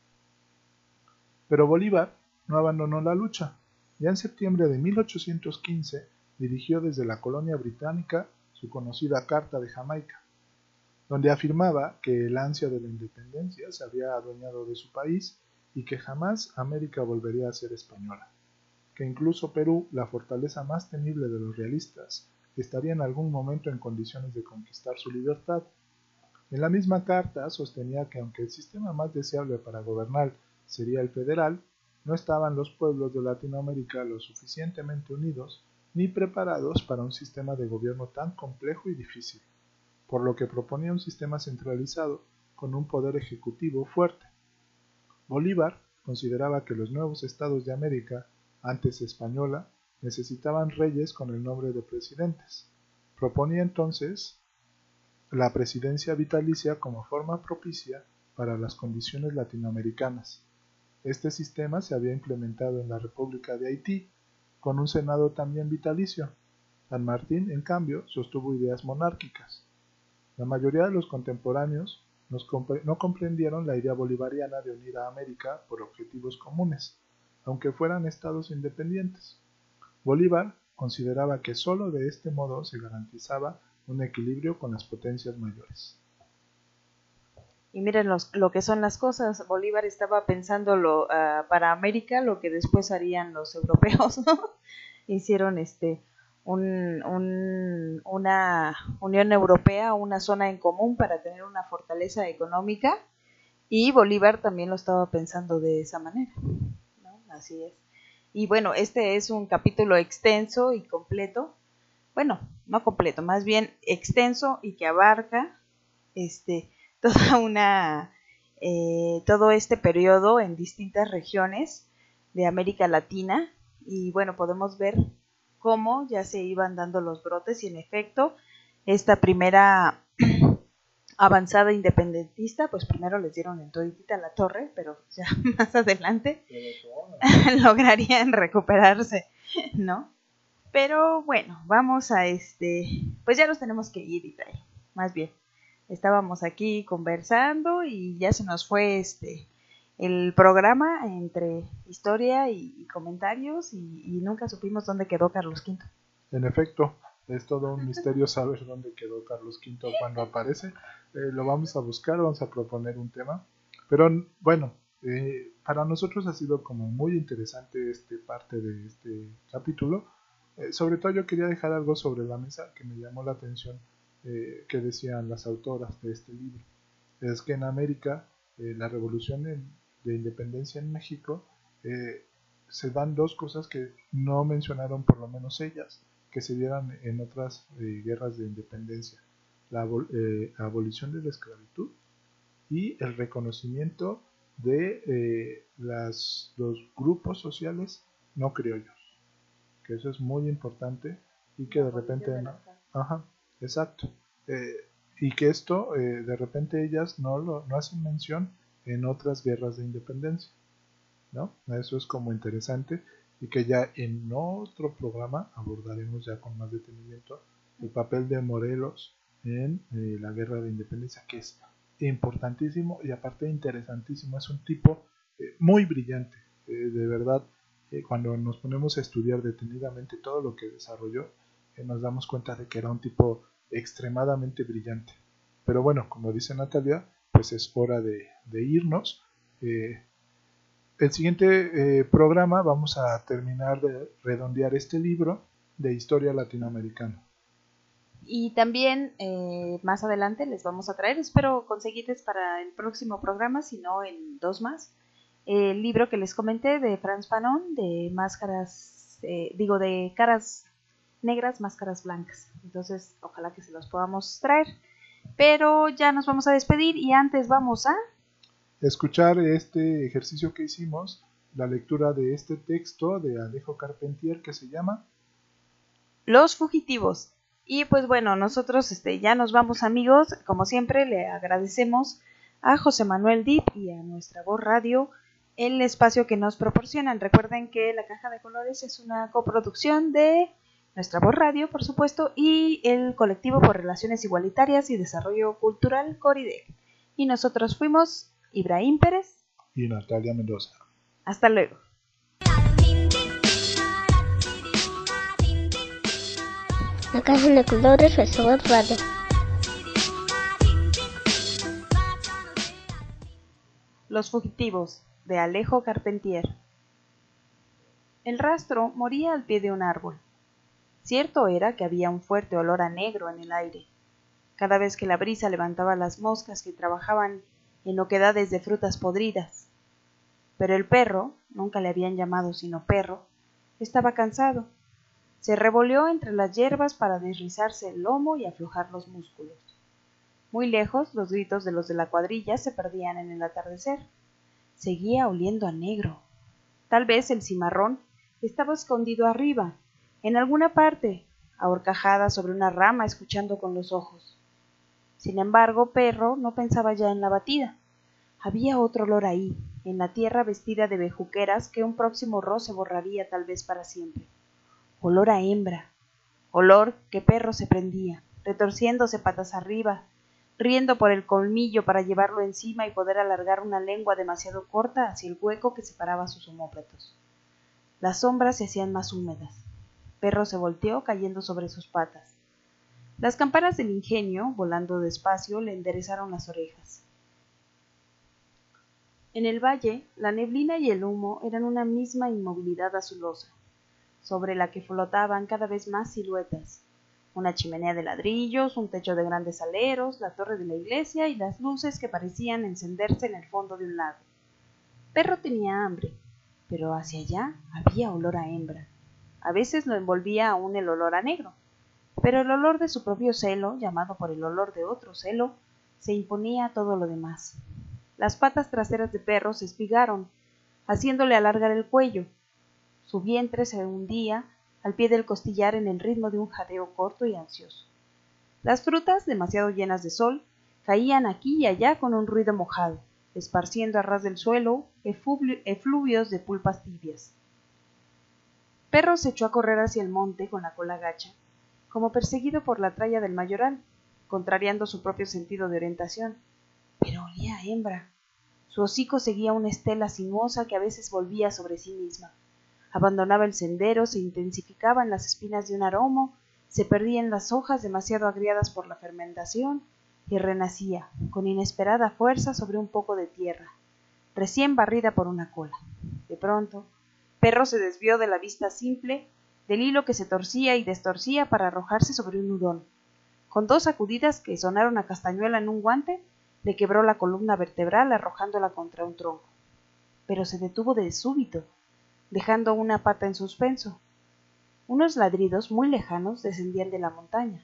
Pero Bolívar no abandonó la lucha. Ya en septiembre de 1815 dirigió desde la colonia británica su conocida Carta de Jamaica, donde afirmaba que el ansia de la independencia se había adueñado de su país y que jamás América volvería a ser española, que incluso Perú, la fortaleza más temible de los realistas, estaría en algún momento en condiciones de conquistar su libertad. En la misma carta sostenía que aunque el sistema más deseable para gobernar sería el federal, no estaban los pueblos de Latinoamérica lo suficientemente unidos ni preparados para un sistema de gobierno tan complejo y difícil, por lo que proponía un sistema centralizado con un poder ejecutivo fuerte. Bolívar consideraba que los nuevos estados de América, antes española, necesitaban reyes con el nombre de presidentes. Proponía entonces la presidencia vitalicia como forma propicia para las condiciones latinoamericanas. Este sistema se había implementado en la República de Haití, con un senado también vitalicio. San Martín, en cambio, sostuvo ideas monárquicas. La mayoría de los contemporáneos no comprendieron la idea bolivariana de unir a América por objetivos comunes, aunque fueran estados independientes. Bolívar consideraba que sólo de este modo se garantizaba un equilibrio con las potencias mayores. Y miren lo que son las cosas. Bolívar estaba pensando para América lo que después harían los europeos, ¿no? Hicieron una Unión Europea, una zona en común para tener una fortaleza económica, y Bolívar también lo estaba pensando de esa manera, ¿no? Así es. Y bueno, este es un capítulo extenso y completo, bueno, no completo, más bien extenso, y que abarca todo este periodo en distintas regiones de América Latina. Y bueno, podemos ver cómo ya se iban dando los brotes, y en efecto esta primera avanzada independentista, pues primero les dieron en toditita la torre, pero ya más adelante lograrían recuperarse, ¿no? Pero bueno, vamos a pues ya nos tenemos que ir, Itay. Más bien, estábamos aquí conversando y ya se nos fue el programa entre historia y comentarios, y nunca supimos dónde quedó Carlos V. En efecto, es todo un misterio saber dónde quedó Carlos V cuando aparece. Lo vamos a buscar, vamos a proponer un tema, Pero bueno, para nosotros ha sido como muy interesante parte de este capítulo. Sobre todo yo quería dejar algo sobre la mesa que me llamó la atención, que decían las autoras de este libro. Es que en América, la revolución de independencia en México, se dan dos cosas que no mencionaron por lo menos ellas, que se dieran en otras guerras de independencia. La abolición de la esclavitud y el reconocimiento de los grupos sociales no criollos, que eso es muy importante y que de repente ajá, exacto, y que esto de repente ellas no hacen mención en otras guerras de independencia, ¿no? Eso es como interesante y que ya en otro programa abordaremos ya con más detenimiento el papel de Morelos en la guerra de independencia, que es importantísimo y aparte interesantísimo. Es un tipo muy brillante, de verdad. Cuando nos ponemos a estudiar detenidamente todo lo que desarrolló, nos damos cuenta de que era un tipo extremadamente brillante. Pero bueno, como dice Natalia, pues es hora de irnos. El siguiente programa vamos a terminar de redondear este libro de historia latinoamericana. Y también más adelante les vamos a traer, espero conseguirles para el próximo programa, si no en 2 más, el libro que les comenté de Frantz Fanon, de máscaras, de caras negras, máscaras blancas. Entonces, ojalá que se los podamos traer. Pero ya nos vamos a despedir y antes vamos a escuchar este ejercicio que hicimos, la lectura de este texto de Alejo Carpentier que se llama Los Fugitivos. Y pues bueno, nosotros ya nos vamos, amigos. Como siempre, le agradecemos a José Manuel Dip y a Nuestra Voz Radio el espacio que nos proporcionan. Recuerden que La Caja de Colores es una coproducción de Nuestra Voz Radio, por supuesto, y el Colectivo por Relaciones Igualitarias y Desarrollo Cultural, CORIDEC. Y nosotros fuimos Ibrahim Pérez y Natalia Mendoza. Hasta luego. La Caja de Colores, Nuestra Voz Radio. Los Fugitivos, de Alejo Carpentier. El rastro moría al pie de un árbol. Cierto era que había un fuerte olor a negro en el aire. Cada vez que la brisa levantaba las moscas que trabajaban en oquedades de frutas podridas. Pero el perro, nunca le habían llamado sino perro, estaba cansado. Se revolvió entre las hierbas para desrizarse el lomo y aflojar los músculos. Muy lejos, los gritos de los de la cuadrilla se perdían en el atardecer. Seguía oliendo a negro. Tal vez el cimarrón estaba escondido arriba, en alguna parte, ahorcajada sobre una rama escuchando con los ojos. Sin embargo, Perro no pensaba ya en la batida. Había otro olor ahí, en la tierra vestida de bejuqueras que un próximo roce borraría tal vez para siempre. Olor a hembra, olor que Perro se prendía, retorciéndose patas arriba, riendo por el colmillo para llevarlo encima y poder alargar una lengua demasiado corta hacia el hueco que separaba sus omóplatos. Las sombras se hacían más húmedas. Perro se volteó cayendo sobre sus patas. Las campanas del ingenio, volando despacio, le enderezaron las orejas. En el valle, la neblina y el humo eran una misma inmovilidad azulosa, sobre la que flotaban cada vez más siluetas. Una chimenea de ladrillos, un techo de grandes aleros, la torre de la iglesia y las luces que parecían encenderse en el fondo de un lago. Perro tenía hambre, pero hacia allá había olor a hembra. A veces lo envolvía aún el olor a negro, pero el olor de su propio celo, llamado por el olor de otro celo, se imponía a todo lo demás. Las patas traseras de Perro se espigaron, haciéndole alargar el cuello. Su vientre se hundía al pie del costillar en el ritmo de un jadeo corto y ansioso. Las frutas, demasiado llenas de sol, caían aquí y allá con un ruido mojado, esparciendo a ras del suelo efluvios de pulpas tibias. Perro se echó a correr hacia el monte con la cola gacha, como perseguido por la tralla del mayoral, contrariando su propio sentido de orientación. Pero olía a hembra. Su hocico seguía una estela sinuosa que a veces volvía sobre sí misma. Abandonaba el sendero, se intensificaban las espinas de un aromo, se perdía en las hojas demasiado agriadas por la fermentación y renacía, con inesperada fuerza, sobre un poco de tierra, recién barrida por una cola. De pronto, Perro se desvió de la vista simple del hilo que se torcía y destorcía para arrojarse sobre un hurón. Con 2 sacudidas que sonaron a castañuela en un guante, le quebró la columna vertebral arrojándola contra un tronco. Pero se detuvo de súbito, dejando una pata en suspenso. Unos ladridos muy lejanos descendían de la montaña.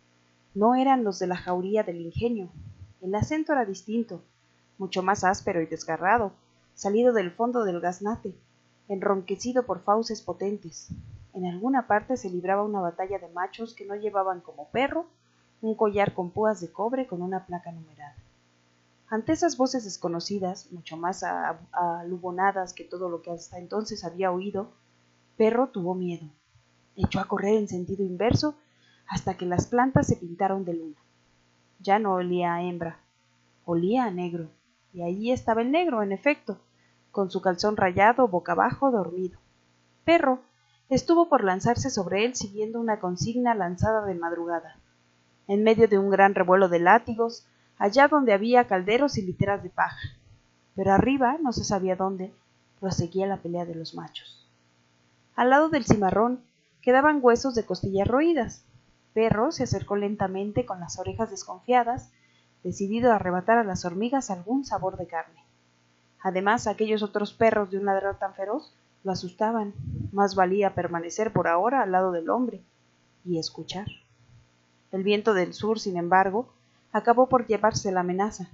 No eran los de la jauría del ingenio. El acento era distinto, mucho más áspero y desgarrado, salido del fondo del gaznate, enronquecido por fauces potentes. En alguna parte se libraba una batalla de machos que no llevaban como Perro un collar con púas de cobre con una placa numerada. Ante esas voces desconocidas, mucho más alubonadas que todo lo que hasta entonces había oído, Perro tuvo miedo. Echó a correr en sentido inverso hasta que las plantas se pintaron de luna. Ya no olía a hembra, olía a negro, y allí estaba el negro, en efecto, con su calzón rayado boca abajo, dormido. Perro estuvo por lanzarse sobre él siguiendo una consigna lanzada de madrugada, en medio de un gran revuelo de látigos, allá donde había calderos y literas de paja. Pero arriba, no se sabía dónde, proseguía la pelea de los machos. Al lado del cimarrón quedaban huesos de costillas roídas. Perro se acercó lentamente con las orejas desconfiadas, decidido a arrebatar a las hormigas algún sabor de carne. Además, aquellos otros perros de un ladrar tan feroz lo asustaban. Más valía permanecer por ahora al lado del hombre y escuchar. El viento del sur, sin embargo, acabó por llevarse la amenaza.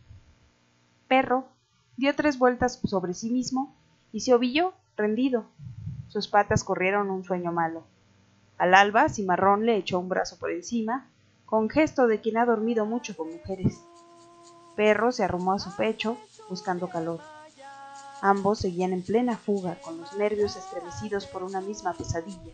Perro dio 3 vueltas sobre sí mismo y se ovilló, rendido. Sus patas corrieron un sueño malo. Al alba, Cimarrón le echó un brazo por encima, con gesto de quien ha dormido mucho con mujeres. Perro se arrumó a su pecho, buscando calor. Ambos seguían en plena fuga, con los nervios estremecidos por una misma pesadilla.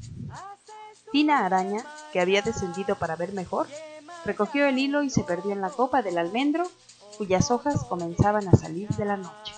Tina Araña, que había descendido para ver mejor, recogió el hilo y se perdió en la copa del almendro, cuyas hojas comenzaban a salir de la noche.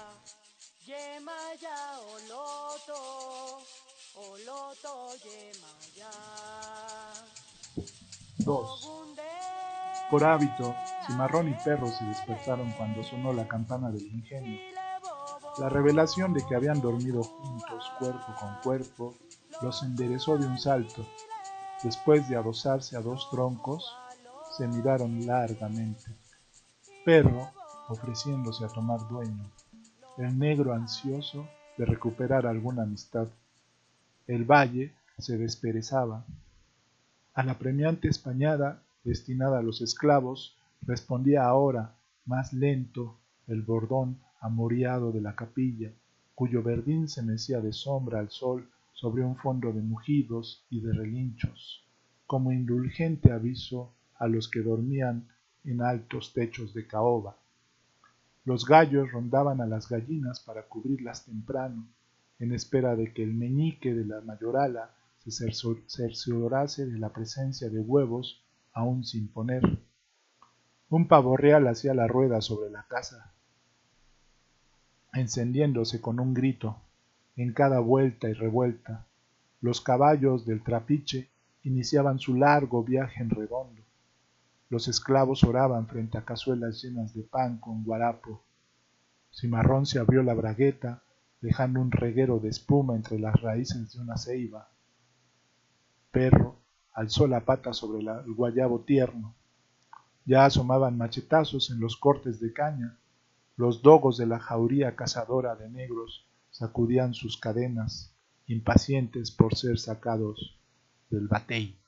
2. Por hábito, Cimarrón y Perro se despertaron cuando sonó la campana del ingenio. La revelación de que habían dormido juntos, cuerpo con cuerpo, los enderezó de un salto. Después de adosarse a 2 troncos, se miraron largamente. Perro ofreciéndose a tomar dueño, el negro ansioso de recuperar alguna amistad. El valle se desperezaba. A la premiante españada destinada a los esclavos respondía ahora, más lento, el bordón amoriado de la capilla, cuyo verdín se mecía de sombra al sol sobre un fondo de mugidos y de relinchos, como indulgente aviso a los que dormían en altos techos de caoba. Los gallos rondaban a las gallinas para cubrirlas temprano, en espera de que el meñique de la mayorala se cerciorase de la presencia de huevos aún sin poner. Un pavo real hacía la rueda sobre la casa, encendiéndose con un grito en cada vuelta y revuelta. Los caballos del trapiche iniciaban su largo viaje en redondo. Los esclavos oraban frente a cazuelas llenas de pan con guarapo. Cimarrón se abrió la bragueta, dejando un reguero de espuma entre las raíces de una ceiba. Perro alzó la pata sobre el guayabo tierno. Ya asomaban machetazos en los cortes de caña. Los dogos de la jauría cazadora de negros sacudían sus cadenas, impacientes por ser sacados del batey.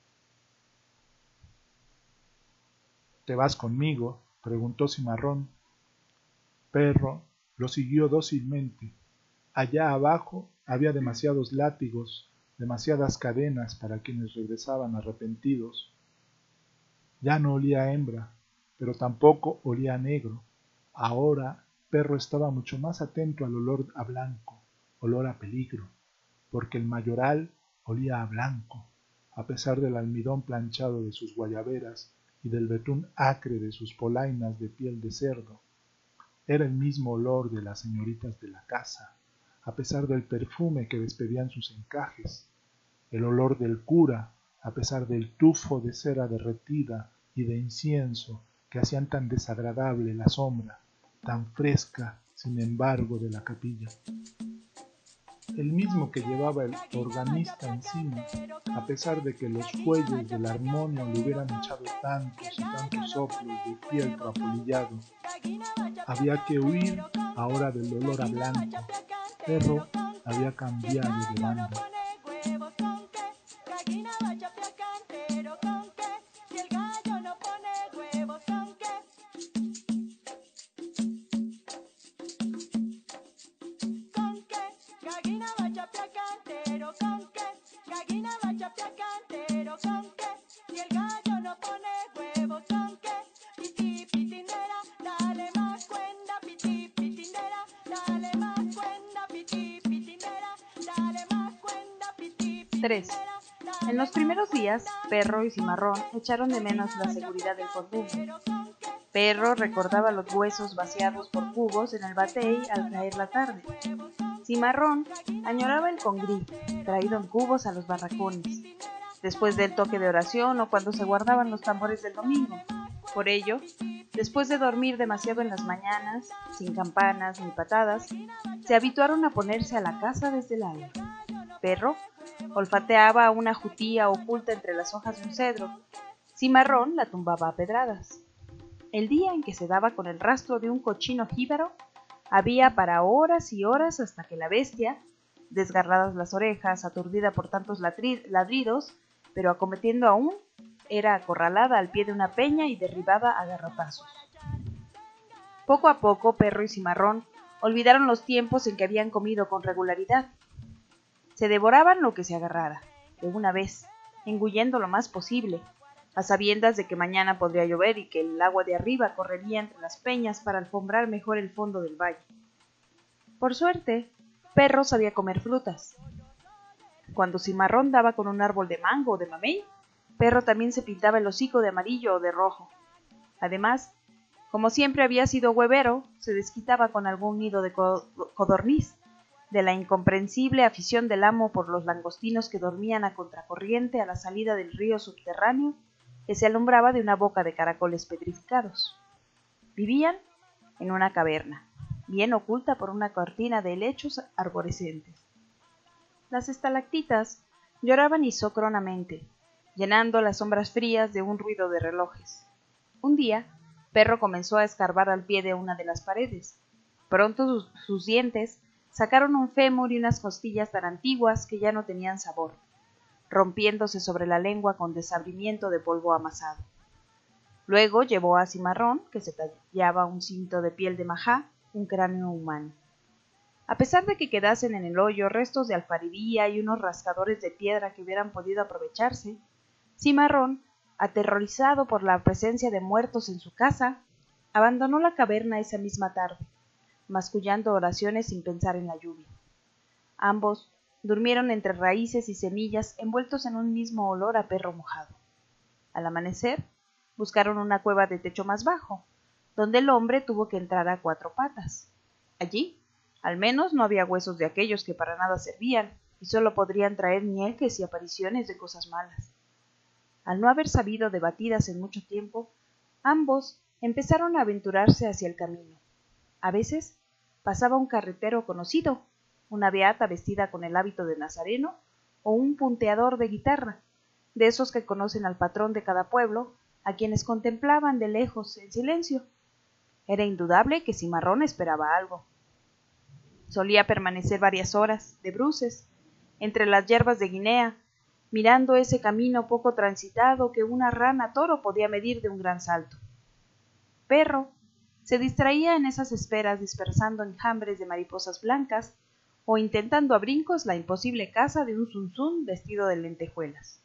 ¿Te vas conmigo?, preguntó Cimarrón. Perro lo siguió dócilmente. Allá abajo había demasiados látigos, demasiadas cadenas para quienes regresaban arrepentidos. Ya no olía a hembra, pero tampoco olía a negro. Ahora Perro estaba mucho más atento al olor a blanco, olor a peligro, porque el mayoral olía a blanco, a pesar del almidón planchado de sus guayaberas y del betún acre de sus polainas de piel de cerdo. Era el mismo olor de las señoritas de la casa, a pesar del perfume que despedían sus encajes, el olor del cura, a pesar del tufo de cera derretida y de incienso que hacían tan desagradable la sombra, tan fresca sin embargo, de la capilla. El mismo que llevaba el organista encima, a pesar de que los fuelles del armonio le hubieran echado tantos y tantos soplos de fieltro apolillado. Había que huir ahora del olor a blanco. Perro había cambiado de banda. En los primeros días, Perro y Cimarrón echaron de menos la seguridad del convento. Perro recordaba los huesos vaciados por cubos en el batey al caer la tarde. Cimarrón añoraba el congrí, traído en cubos a los barracones, después del toque de oración o cuando se guardaban los tambores del domingo. Por ello, después de dormir demasiado en las mañanas, sin campanas ni patadas, se habituaron a ponerse a la caza desde el alba. Perro olfateaba una jutía oculta entre las hojas de un cedro. Cimarrón la tumbaba a pedradas. El día en que se daba con el rastro de un cochino jíbaro, había para horas y horas hasta que la bestia, desgarradas las orejas, aturdida por tantos ladridos, pero acometiendo aún, era acorralada al pie de una peña y derribada a garrotazos. Poco a poco, Perro y Cimarrón olvidaron los tiempos en que habían comido con regularidad. Se devoraban lo que se agarrara, de una vez, engullendo lo más posible, a sabiendas de que mañana podría llover y que el agua de arriba correría entre las peñas para alfombrar mejor el fondo del valle. Por suerte, Perro sabía comer frutas. Cuando Cimarrón daba con un árbol de mango o de mamey, Perro también se pintaba el hocico de amarillo o de rojo. Además, como siempre había sido huevero, se desquitaba con algún nido de codorniz, de la incomprensible afición del amo por los langostinos que dormían a contracorriente a la salida del río subterráneo que se alumbraba de una boca de caracoles petrificados. Vivían en una caverna, bien oculta por una cortina de helechos arborescentes. Las estalactitas lloraban isócronamente, llenando las sombras frías de un ruido de relojes. Un día, Perro comenzó a escarbar al pie de una de las paredes. Pronto sus dientes sacaron un fémur y unas costillas tan antiguas que ya no tenían sabor, rompiéndose sobre la lengua con desabrimiento de polvo amasado. Luego llevó a Cimarrón, que se tallaba un cinto de piel de majá, un cráneo humano. A pesar de que quedasen en el hoyo restos de alfarería y unos rascadores de piedra que hubieran podido aprovecharse, Cimarrón, aterrorizado por la presencia de muertos en su casa, abandonó la caverna esa misma tarde, mascullando oraciones sin pensar en la lluvia. Ambos durmieron entre raíces y semillas envueltos en un mismo olor a perro mojado. Al amanecer, buscaron una cueva de techo más bajo, donde el hombre tuvo que entrar a 4 patas. Allí, al menos, no había huesos de aquellos que para nada servían, y solo podrían traer nieques y apariciones de cosas malas. Al no haber sabido de batidas en mucho tiempo, ambos empezaron a aventurarse hacia el camino. A veces pasaba un carretero conocido, una beata vestida con el hábito de nazareno o un punteador de guitarra, de esos que conocen al patrón de cada pueblo, a quienes contemplaban de lejos en silencio. Era indudable que Cimarrón esperaba algo. Solía permanecer varias horas, de bruces, entre las hierbas de Guinea, mirando ese camino poco transitado que una rana toro podía medir de un gran salto. Perro se distraía en esas esperas dispersando enjambres de mariposas blancas o intentando a brincos la imposible caza de un zunzún vestido de lentejuelas.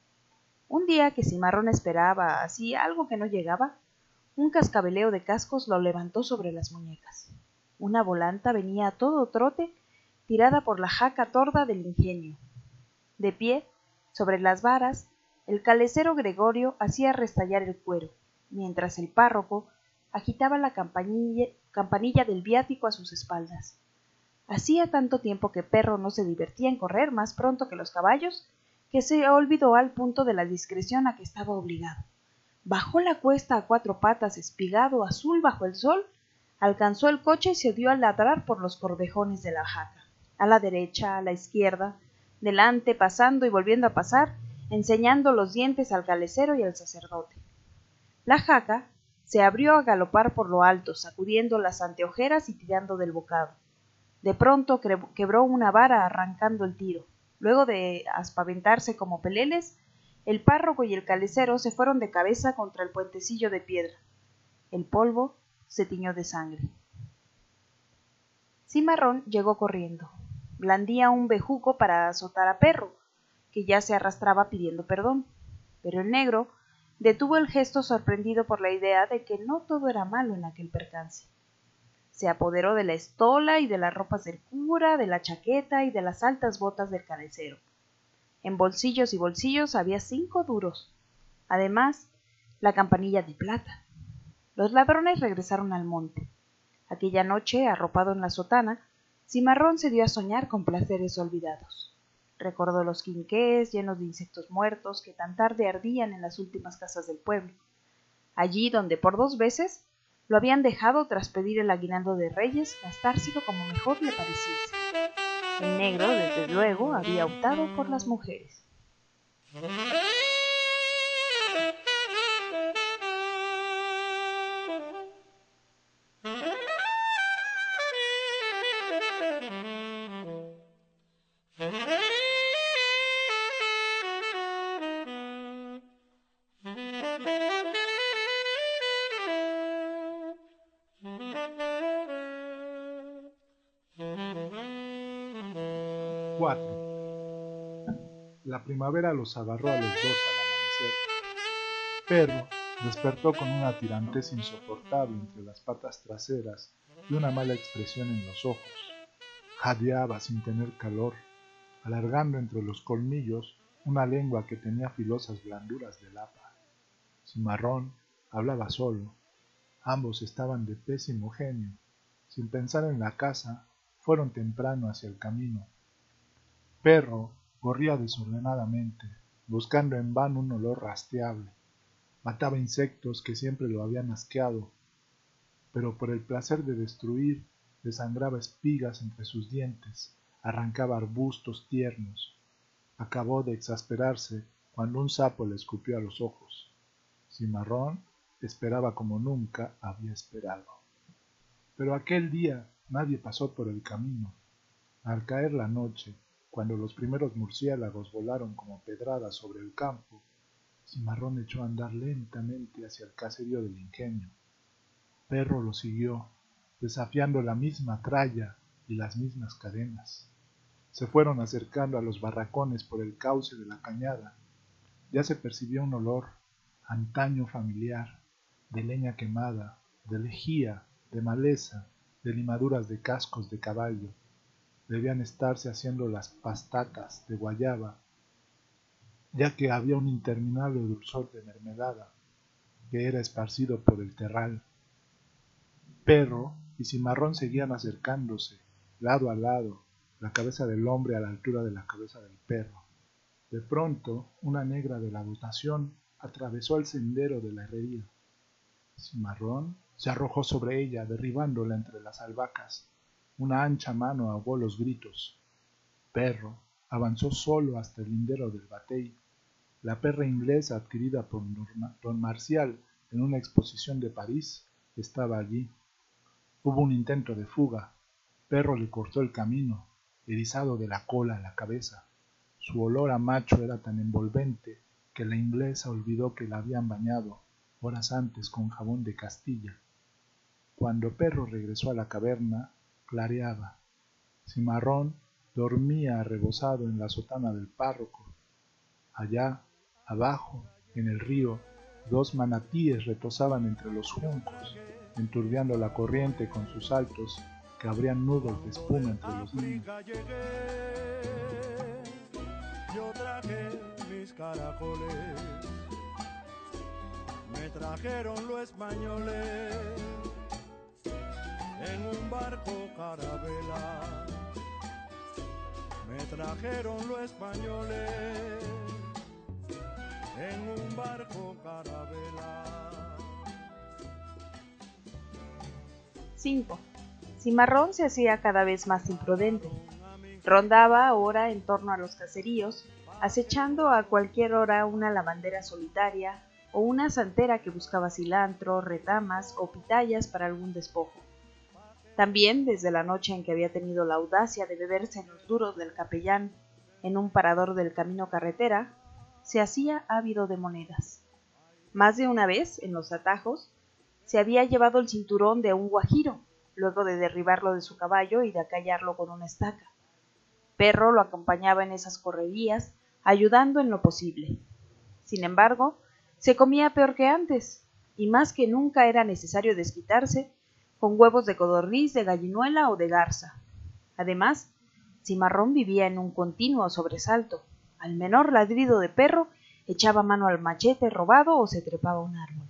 Un día que Cimarrón esperaba así algo que no llegaba, un cascabeleo de cascos lo levantó sobre las muñecas. Una volanta venía a todo trote, tirada por la jaca torda del ingenio. De pie, sobre las varas, el calecero Gregorio hacía restallar el cuero, mientras el párroco agitaba la campanilla del viático a sus espaldas. Hacía tanto tiempo que Perro no se divertía en correr más pronto que los caballos, que se olvidó al punto de la discreción a que estaba obligado. Bajó la cuesta a 4 patas, espigado, azul bajo el sol, Alcanzó el coche y se dio a ladrar por los corvejones de la jaca, a la derecha, a la izquierda, delante, pasando y volviendo a pasar, enseñando los dientes al calecero y al sacerdote. La jaca se abrió a galopar por lo alto, sacudiendo las anteojeras y tirando del bocado. De pronto quebró una vara arrancando el tiro. Luego de aspaventarse como peleles, el párroco y el calecero se fueron de cabeza contra el puentecillo de piedra. El polvo se tiñó de sangre. Cimarrón llegó corriendo. Blandía un bejuco para azotar a Perro, que ya se arrastraba pidiendo perdón. Pero el negro detuvo el gesto sorprendido por la idea de que no todo era malo en aquel percance. Se apoderó de la estola y de las ropas del cura, de la chaqueta y de las altas botas del calecero. En bolsillos y bolsillos había 5 duros. Además, la campanilla de plata. Los ladrones regresaron al monte. Aquella noche, arropado en la sotana, Cimarrón se dio a soñar con placeres olvidados. Recordó los quinqués llenos de insectos muertos que tan tarde ardían en las últimas casas del pueblo, allí donde por 2 veces lo habían dejado tras pedir el aguinaldo de Reyes gastárselo como mejor le pareciese. El negro, desde luego, había optado por las mujeres. La primavera los agarró a los dos al amanecer. Perro despertó con una tirantez insoportable entre las patas traseras y una mala expresión en los ojos. Jadeaba sin tener calor, alargando entre los colmillos una lengua que tenía filosas blanduras de lapa. Cimarrón hablaba solo. Ambos estaban de pésimo genio. Sin pensar en la casa, fueron temprano hacia el camino. Perro corría desordenadamente, buscando en vano un olor rastreable. Mataba insectos que siempre lo habían asqueado, pero por el placer de destruir, desangraba espigas entre sus dientes, arrancaba arbustos tiernos. Acabó de exasperarse cuando un sapo le escupió a los ojos. Cimarrón esperaba como nunca había esperado. Pero aquel día nadie pasó por el camino. Al caer la noche, cuando los primeros murciélagos volaron como pedradas sobre el campo, Cimarrón echó a andar lentamente hacia el caserío del ingenio. Perro lo siguió, desafiando la misma tralla y las mismas cadenas. Se fueron acercando a los barracones por el cauce de la cañada. Ya se percibía un olor, antaño familiar, de leña quemada, de lejía, de maleza, de limaduras de cascos de caballo. Debían estarse haciendo las pastatas de guayaba, ya que había un interminable dulzor de mermelada que era esparcido por el terral. Perro y Cimarrón seguían acercándose, lado a lado, la cabeza del hombre a la altura de la cabeza del perro. De pronto, una negra de la dotación atravesó el sendero de la herrería. Cimarrón se arrojó sobre ella, derribándola entre las albahacas. Una ancha mano ahogó los gritos. Perro avanzó solo hasta el lindero del batey. La perra inglesa adquirida por don Marcial en una exposición de París estaba allí. Hubo un intento de fuga. Perro le cortó el camino, erizado de la cola a la cabeza. Su olor a macho era tan envolvente que la inglesa olvidó que la habían bañado horas antes con jabón de Castilla. Cuando Perro regresó a la caverna, clareaba. Cimarrón dormía rebozado en la sotana del párroco. Allá, abajo, en el río, 2 manatíes retozaban entre los juncos, enturbiando la corriente con sus saltos que abrían nudos de espuma entre los niños. Yo traje mis caracoles, me trajeron los españoles en un barco carabela. Me trajeron los españoles en un barco carabela. 5. Cimarrón se hacía cada vez más imprudente. Rondaba ahora en torno a los caseríos, acechando a cualquier hora una lavandera solitaria o una santera que buscaba cilantro, retamas o pitayas para algún despojo. También, desde la noche en que había tenido la audacia de beberse los duros del capellán en un parador del camino carretera, se hacía ávido de monedas. Más de una vez, en los atajos, se había llevado el cinturón de un guajiro, luego de derribarlo de su caballo y de acallarlo con una estaca. Perro lo acompañaba en esas correrías, ayudando en lo posible. Sin embargo, se comía peor que antes, y más que nunca era necesario desquitarse con huevos de codorniz, de gallinuela o de garza. Además, Cimarrón vivía en un continuo sobresalto. Al menor ladrido de perro, echaba mano al machete robado o se trepaba a un árbol.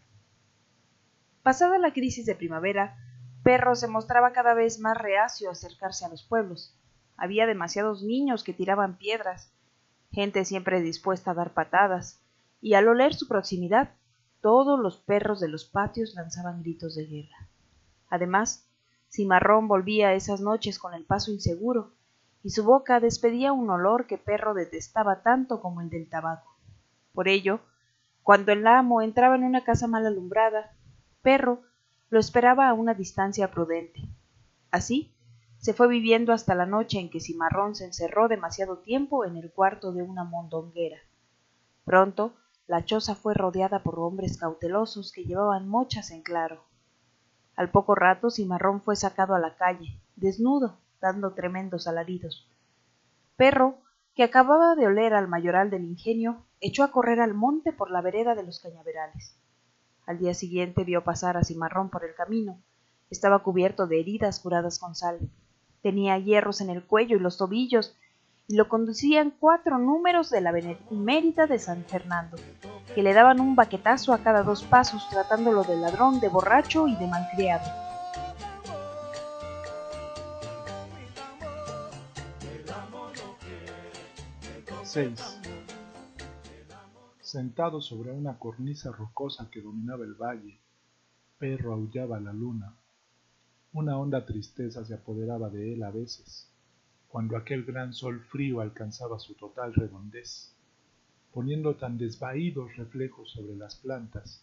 Pasada la crisis de primavera, Perro se mostraba cada vez más reacio a acercarse a los pueblos. Había demasiados niños que tiraban piedras, gente siempre dispuesta a dar patadas, y al oler su proximidad, todos los perros de los patios lanzaban gritos de guerra. Además, Cimarrón volvía esas noches con el paso inseguro, y su boca despedía un olor que Perro detestaba tanto como el del tabaco. Por ello, cuando el amo entraba en una casa mal alumbrada, Perro lo esperaba a una distancia prudente. Así, se fue viviendo hasta la noche en que Cimarrón se encerró demasiado tiempo en el cuarto de una mondonguera. Pronto, la choza fue rodeada por hombres cautelosos que llevaban mochas en claro. Al poco rato, Cimarrón fue sacado a la calle, desnudo, dando tremendos alaridos. Perro, que acababa de oler al mayoral del ingenio, echó a correr al monte por la vereda de los cañaverales. Al día siguiente vio pasar a Cimarrón por el camino. Estaba cubierto de heridas curadas con sal. Tenía hierros en el cuello y los tobillos, y lo conducían 4 números de la Benemérita de San Fernando, que le daban un baquetazo a cada 2 pasos, tratándolo de ladrón, de borracho y de malcriado. Sentado sobre una cornisa rocosa que dominaba el valle, Perro aullaba a la luna. Una honda tristeza se apoderaba de él a veces, cuando aquel gran sol frío alcanzaba su total redondez, poniendo tan desvaídos reflejos sobre las plantas.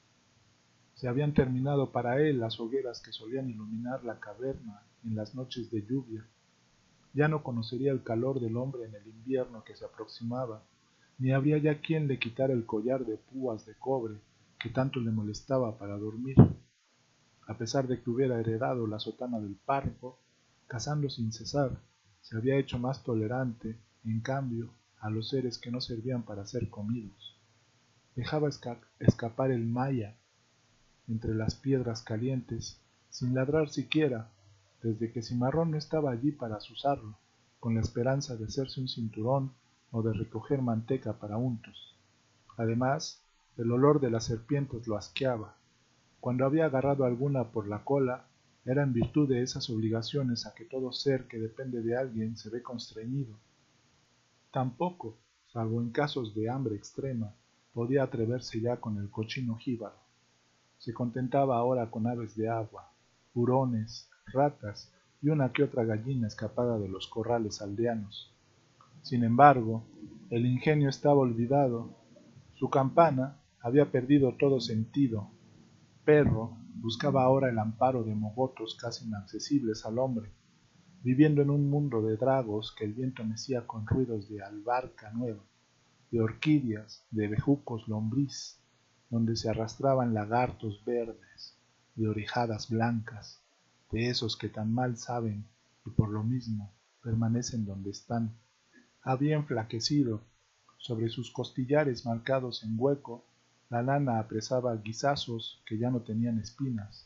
Se habían terminado para él las hogueras que solían iluminar la caverna en las noches de lluvia. Ya no conocería el calor del hombre en el invierno que se aproximaba, ni habría ya quien le quitara el collar de púas de cobre que tanto le molestaba para dormir. A pesar de que hubiera heredado la sotana del párroco, cazando sin cesar, se había hecho más tolerante, en cambio, a los seres que no servían para ser comidos. Dejaba escapar el maya entre las piedras calientes, sin ladrar siquiera, desde que Cimarrón no estaba allí para azuzarlo, con la esperanza de hacerse un cinturón o de recoger manteca para untos. Además, el olor de las serpientes lo asqueaba. Cuando había agarrado alguna por la cola, era en virtud de esas obligaciones a que todo ser que depende de alguien se ve constreñido. Tampoco, salvo en casos de hambre extrema, podía atreverse ya con el cochino jíbaro. Se contentaba ahora con aves de agua, hurones, ratas y una que otra gallina escapada de los corrales aldeanos. Sin embargo, el ingenio estaba olvidado. Su campana había perdido todo sentido. Perro buscaba ahora el amparo de mogotos casi inaccesibles al hombre, viviendo en un mundo de dragos que el viento mecía con ruidos de albarca nueva, de orquídeas, de bejucos lombriz, donde se arrastraban lagartos verdes, de orejadas blancas, de esos que tan mal saben y por lo mismo permanecen donde están. Había enflaquecido, sobre sus costillares marcados en hueco, la lana apresaba guisazos que ya no tenían espinas.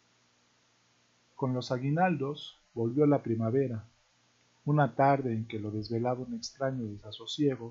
Con los aguinaldos volvió la primavera. Una tarde en que lo desvelaba un extraño desasosiego,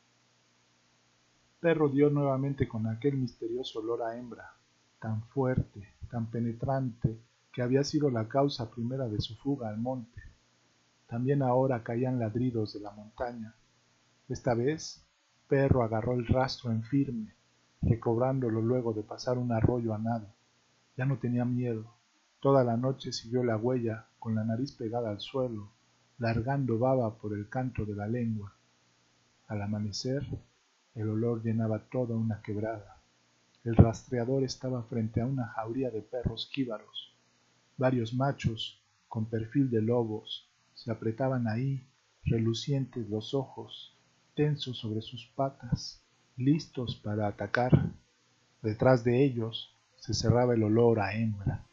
Perro dio nuevamente con aquel misterioso olor a hembra, tan fuerte, tan penetrante, que había sido la causa primera de su fuga al monte. También ahora caían ladridos de la montaña. Esta vez, Perro agarró el rastro en firme, recobrándolo luego de pasar un arroyo a nado. Ya no tenía miedo. Toda la noche siguió la huella con la nariz pegada al suelo, largando baba por el canto de la lengua. Al amanecer, el olor llenaba toda una quebrada. El rastreador estaba frente a una jauría de perros jíbaros. Varios machos, con perfil de lobos, se apretaban ahí, relucientes los ojos, tensos sobre sus patas, listos para atacar. Detrás de ellos se cerraba el olor a hembra.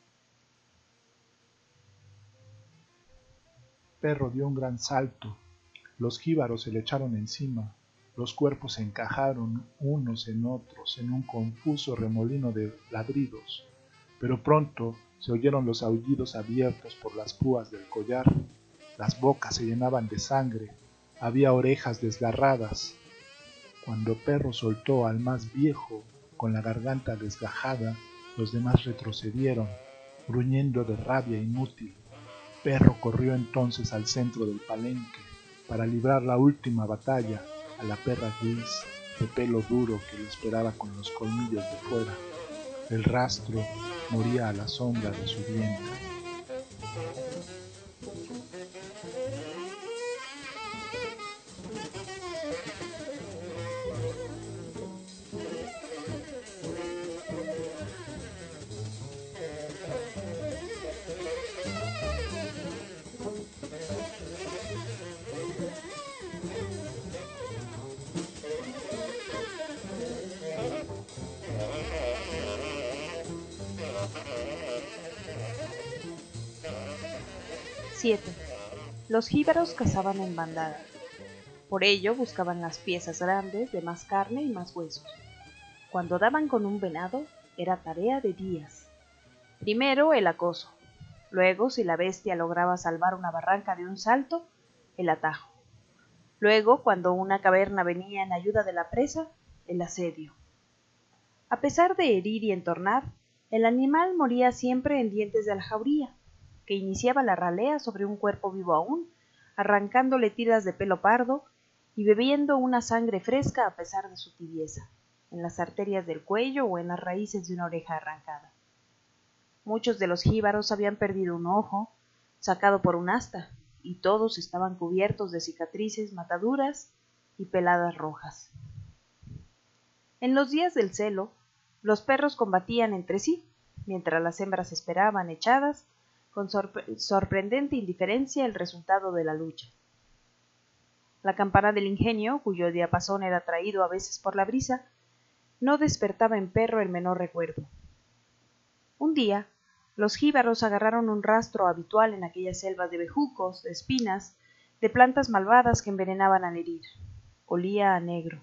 Perro dio un gran salto. Los jíbaros se le echaron encima. Los cuerpos se encajaron unos en otros en un confuso remolino de ladridos. Pero pronto se oyeron los aullidos abiertos por las púas del collar. Las bocas se llenaban de sangre. Había orejas desgarradas. Cuando Perro soltó al más viejo con la garganta desgajada, los demás retrocedieron, gruñendo de rabia inútil. Perro corrió entonces al centro del palenque para librar la última batalla a la perra gris de pelo duro que lo esperaba con los colmillos de fuera. El rastro moría a la sombra de su vientre. Siete. Los jíbaros cazaban en bandada. Por ello buscaban las piezas grandes de más carne y más huesos. Cuando daban con un venado, era tarea de días. Primero el acoso. Luego, si la bestia lograba salvar una barranca de un salto, el atajo. Luego, cuando una caverna venía en ayuda de la presa, el asedio. A pesar de herir y entornar, el animal moría siempre en dientes de la jauría, que iniciaba la ralea sobre un cuerpo vivo aún, arrancándole tiras de pelo pardo y bebiendo una sangre fresca a pesar de su tibieza, en las arterias del cuello o en las raíces de una oreja arrancada. Muchos de los jíbaros habían perdido un ojo, sacado por un asta, y todos estaban cubiertos de cicatrices, mataduras y peladas rojas. En los días del celo, los perros combatían entre sí, mientras las hembras esperaban echadas con sorprendente indiferencia el resultado de la lucha. La campana del ingenio, cuyo diapasón era traído a veces por la brisa, no despertaba en Perro el menor recuerdo. Un día, los jíbaros agarraron un rastro habitual en aquellas selvas de bejucos, de espinas, de plantas malvadas que envenenaban al herir. Olía a negro.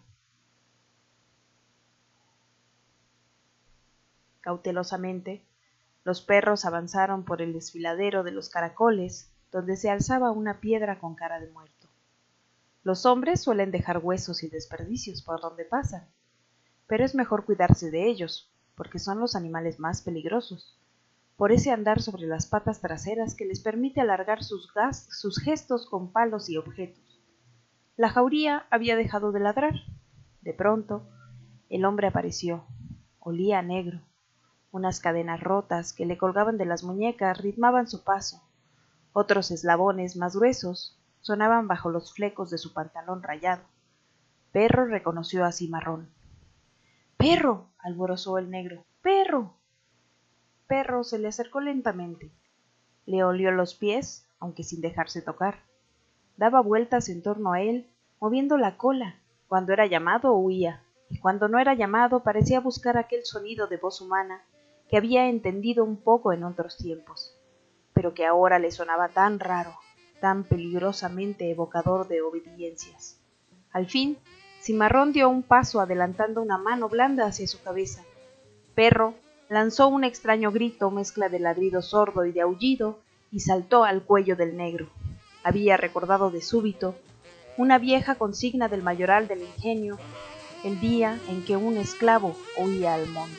Cautelosamente, los perros avanzaron por el desfiladero de los caracoles, donde se alzaba una piedra con cara de muerto. Los hombres suelen dejar huesos y desperdicios por donde pasan, pero es mejor cuidarse de ellos, porque son los animales más peligrosos, por ese andar sobre las patas traseras que les permite alargar sus gestos con palos y objetos. La jauría había dejado de ladrar. De pronto, el hombre apareció. Olía a negro. Unas cadenas rotas que le colgaban de las muñecas ritmaban su paso. Otros eslabones más gruesos sonaban bajo los flecos de su pantalón rayado. Perro reconoció a Cimarrón. ¡Perro!, alborozó el negro. ¡Perro! Perro se le acercó lentamente. Le olió los pies, aunque sin dejarse tocar. Daba vueltas en torno a él, moviendo la cola. Cuando era llamado, huía, y cuando no era llamado, parecía buscar aquel sonido de voz humana que había entendido un poco en otros tiempos, pero que ahora le sonaba tan raro, tan peligrosamente evocador de obediencias. Al fin, Cimarrón dio un paso adelantando una mano blanda hacia su cabeza. Perro lanzó un extraño grito, mezcla de ladrido sordo y de aullido, y saltó al cuello del negro. Había recordado de súbito una vieja consigna del mayoral del ingenio, el día en que un esclavo huía al monte.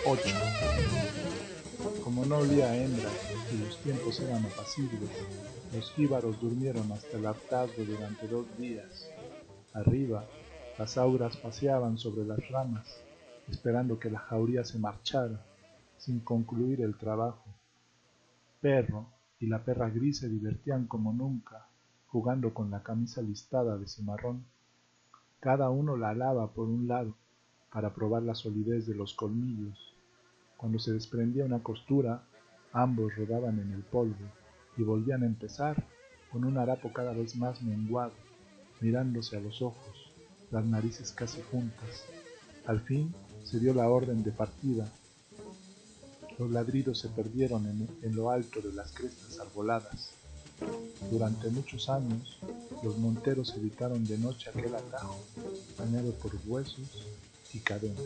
8. Como no olía a hembra y los tiempos eran apacibles, los jíbaros durmieron hasta el hartazgo durante 2 días. Arriba, las auras paseaban sobre las ramas, esperando que la jauría se marchara, sin concluir el trabajo. Perro y la perra gris se divertían como nunca, jugando con la camisa listada de cimarrón. Cada uno la alaba por un lado, para probar la solidez de los colmillos. Cuando se desprendía una costura, ambos rodaban en el polvo y volvían a empezar con un harapo cada vez más menguado, mirándose a los ojos, las narices casi juntas. Al fin se dio la orden de partida. Los ladridos se perdieron en lo alto de las crestas arboladas. Durante muchos años, los monteros evitaron de noche aquel atajo, bañado por huesos y cadenas.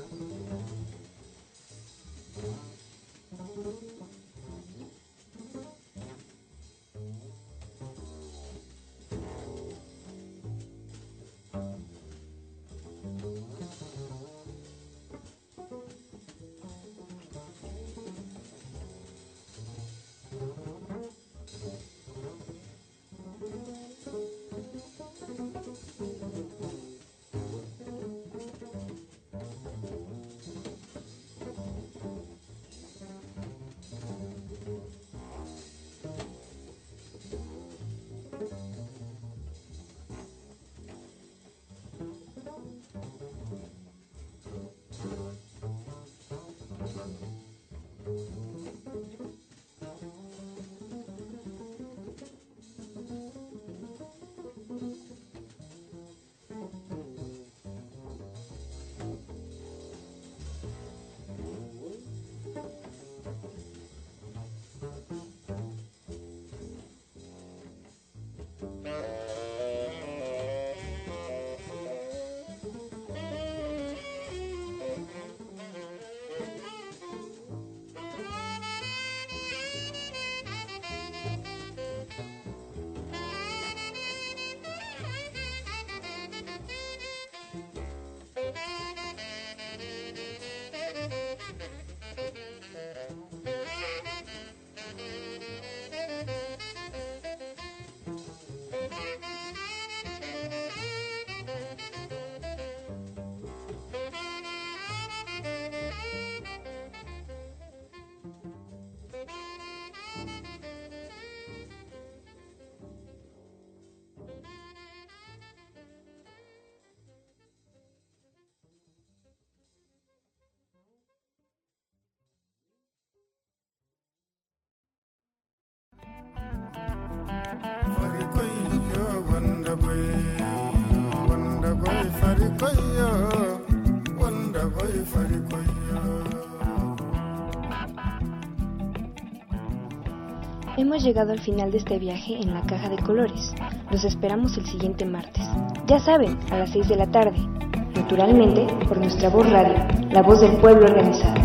Hemos llegado al final de este viaje en la Caja de Colores. Los esperamos el siguiente martes. Ya saben, a las 6 de la tarde. Naturalmente, por nuestra voz radio, la voz del pueblo organizado.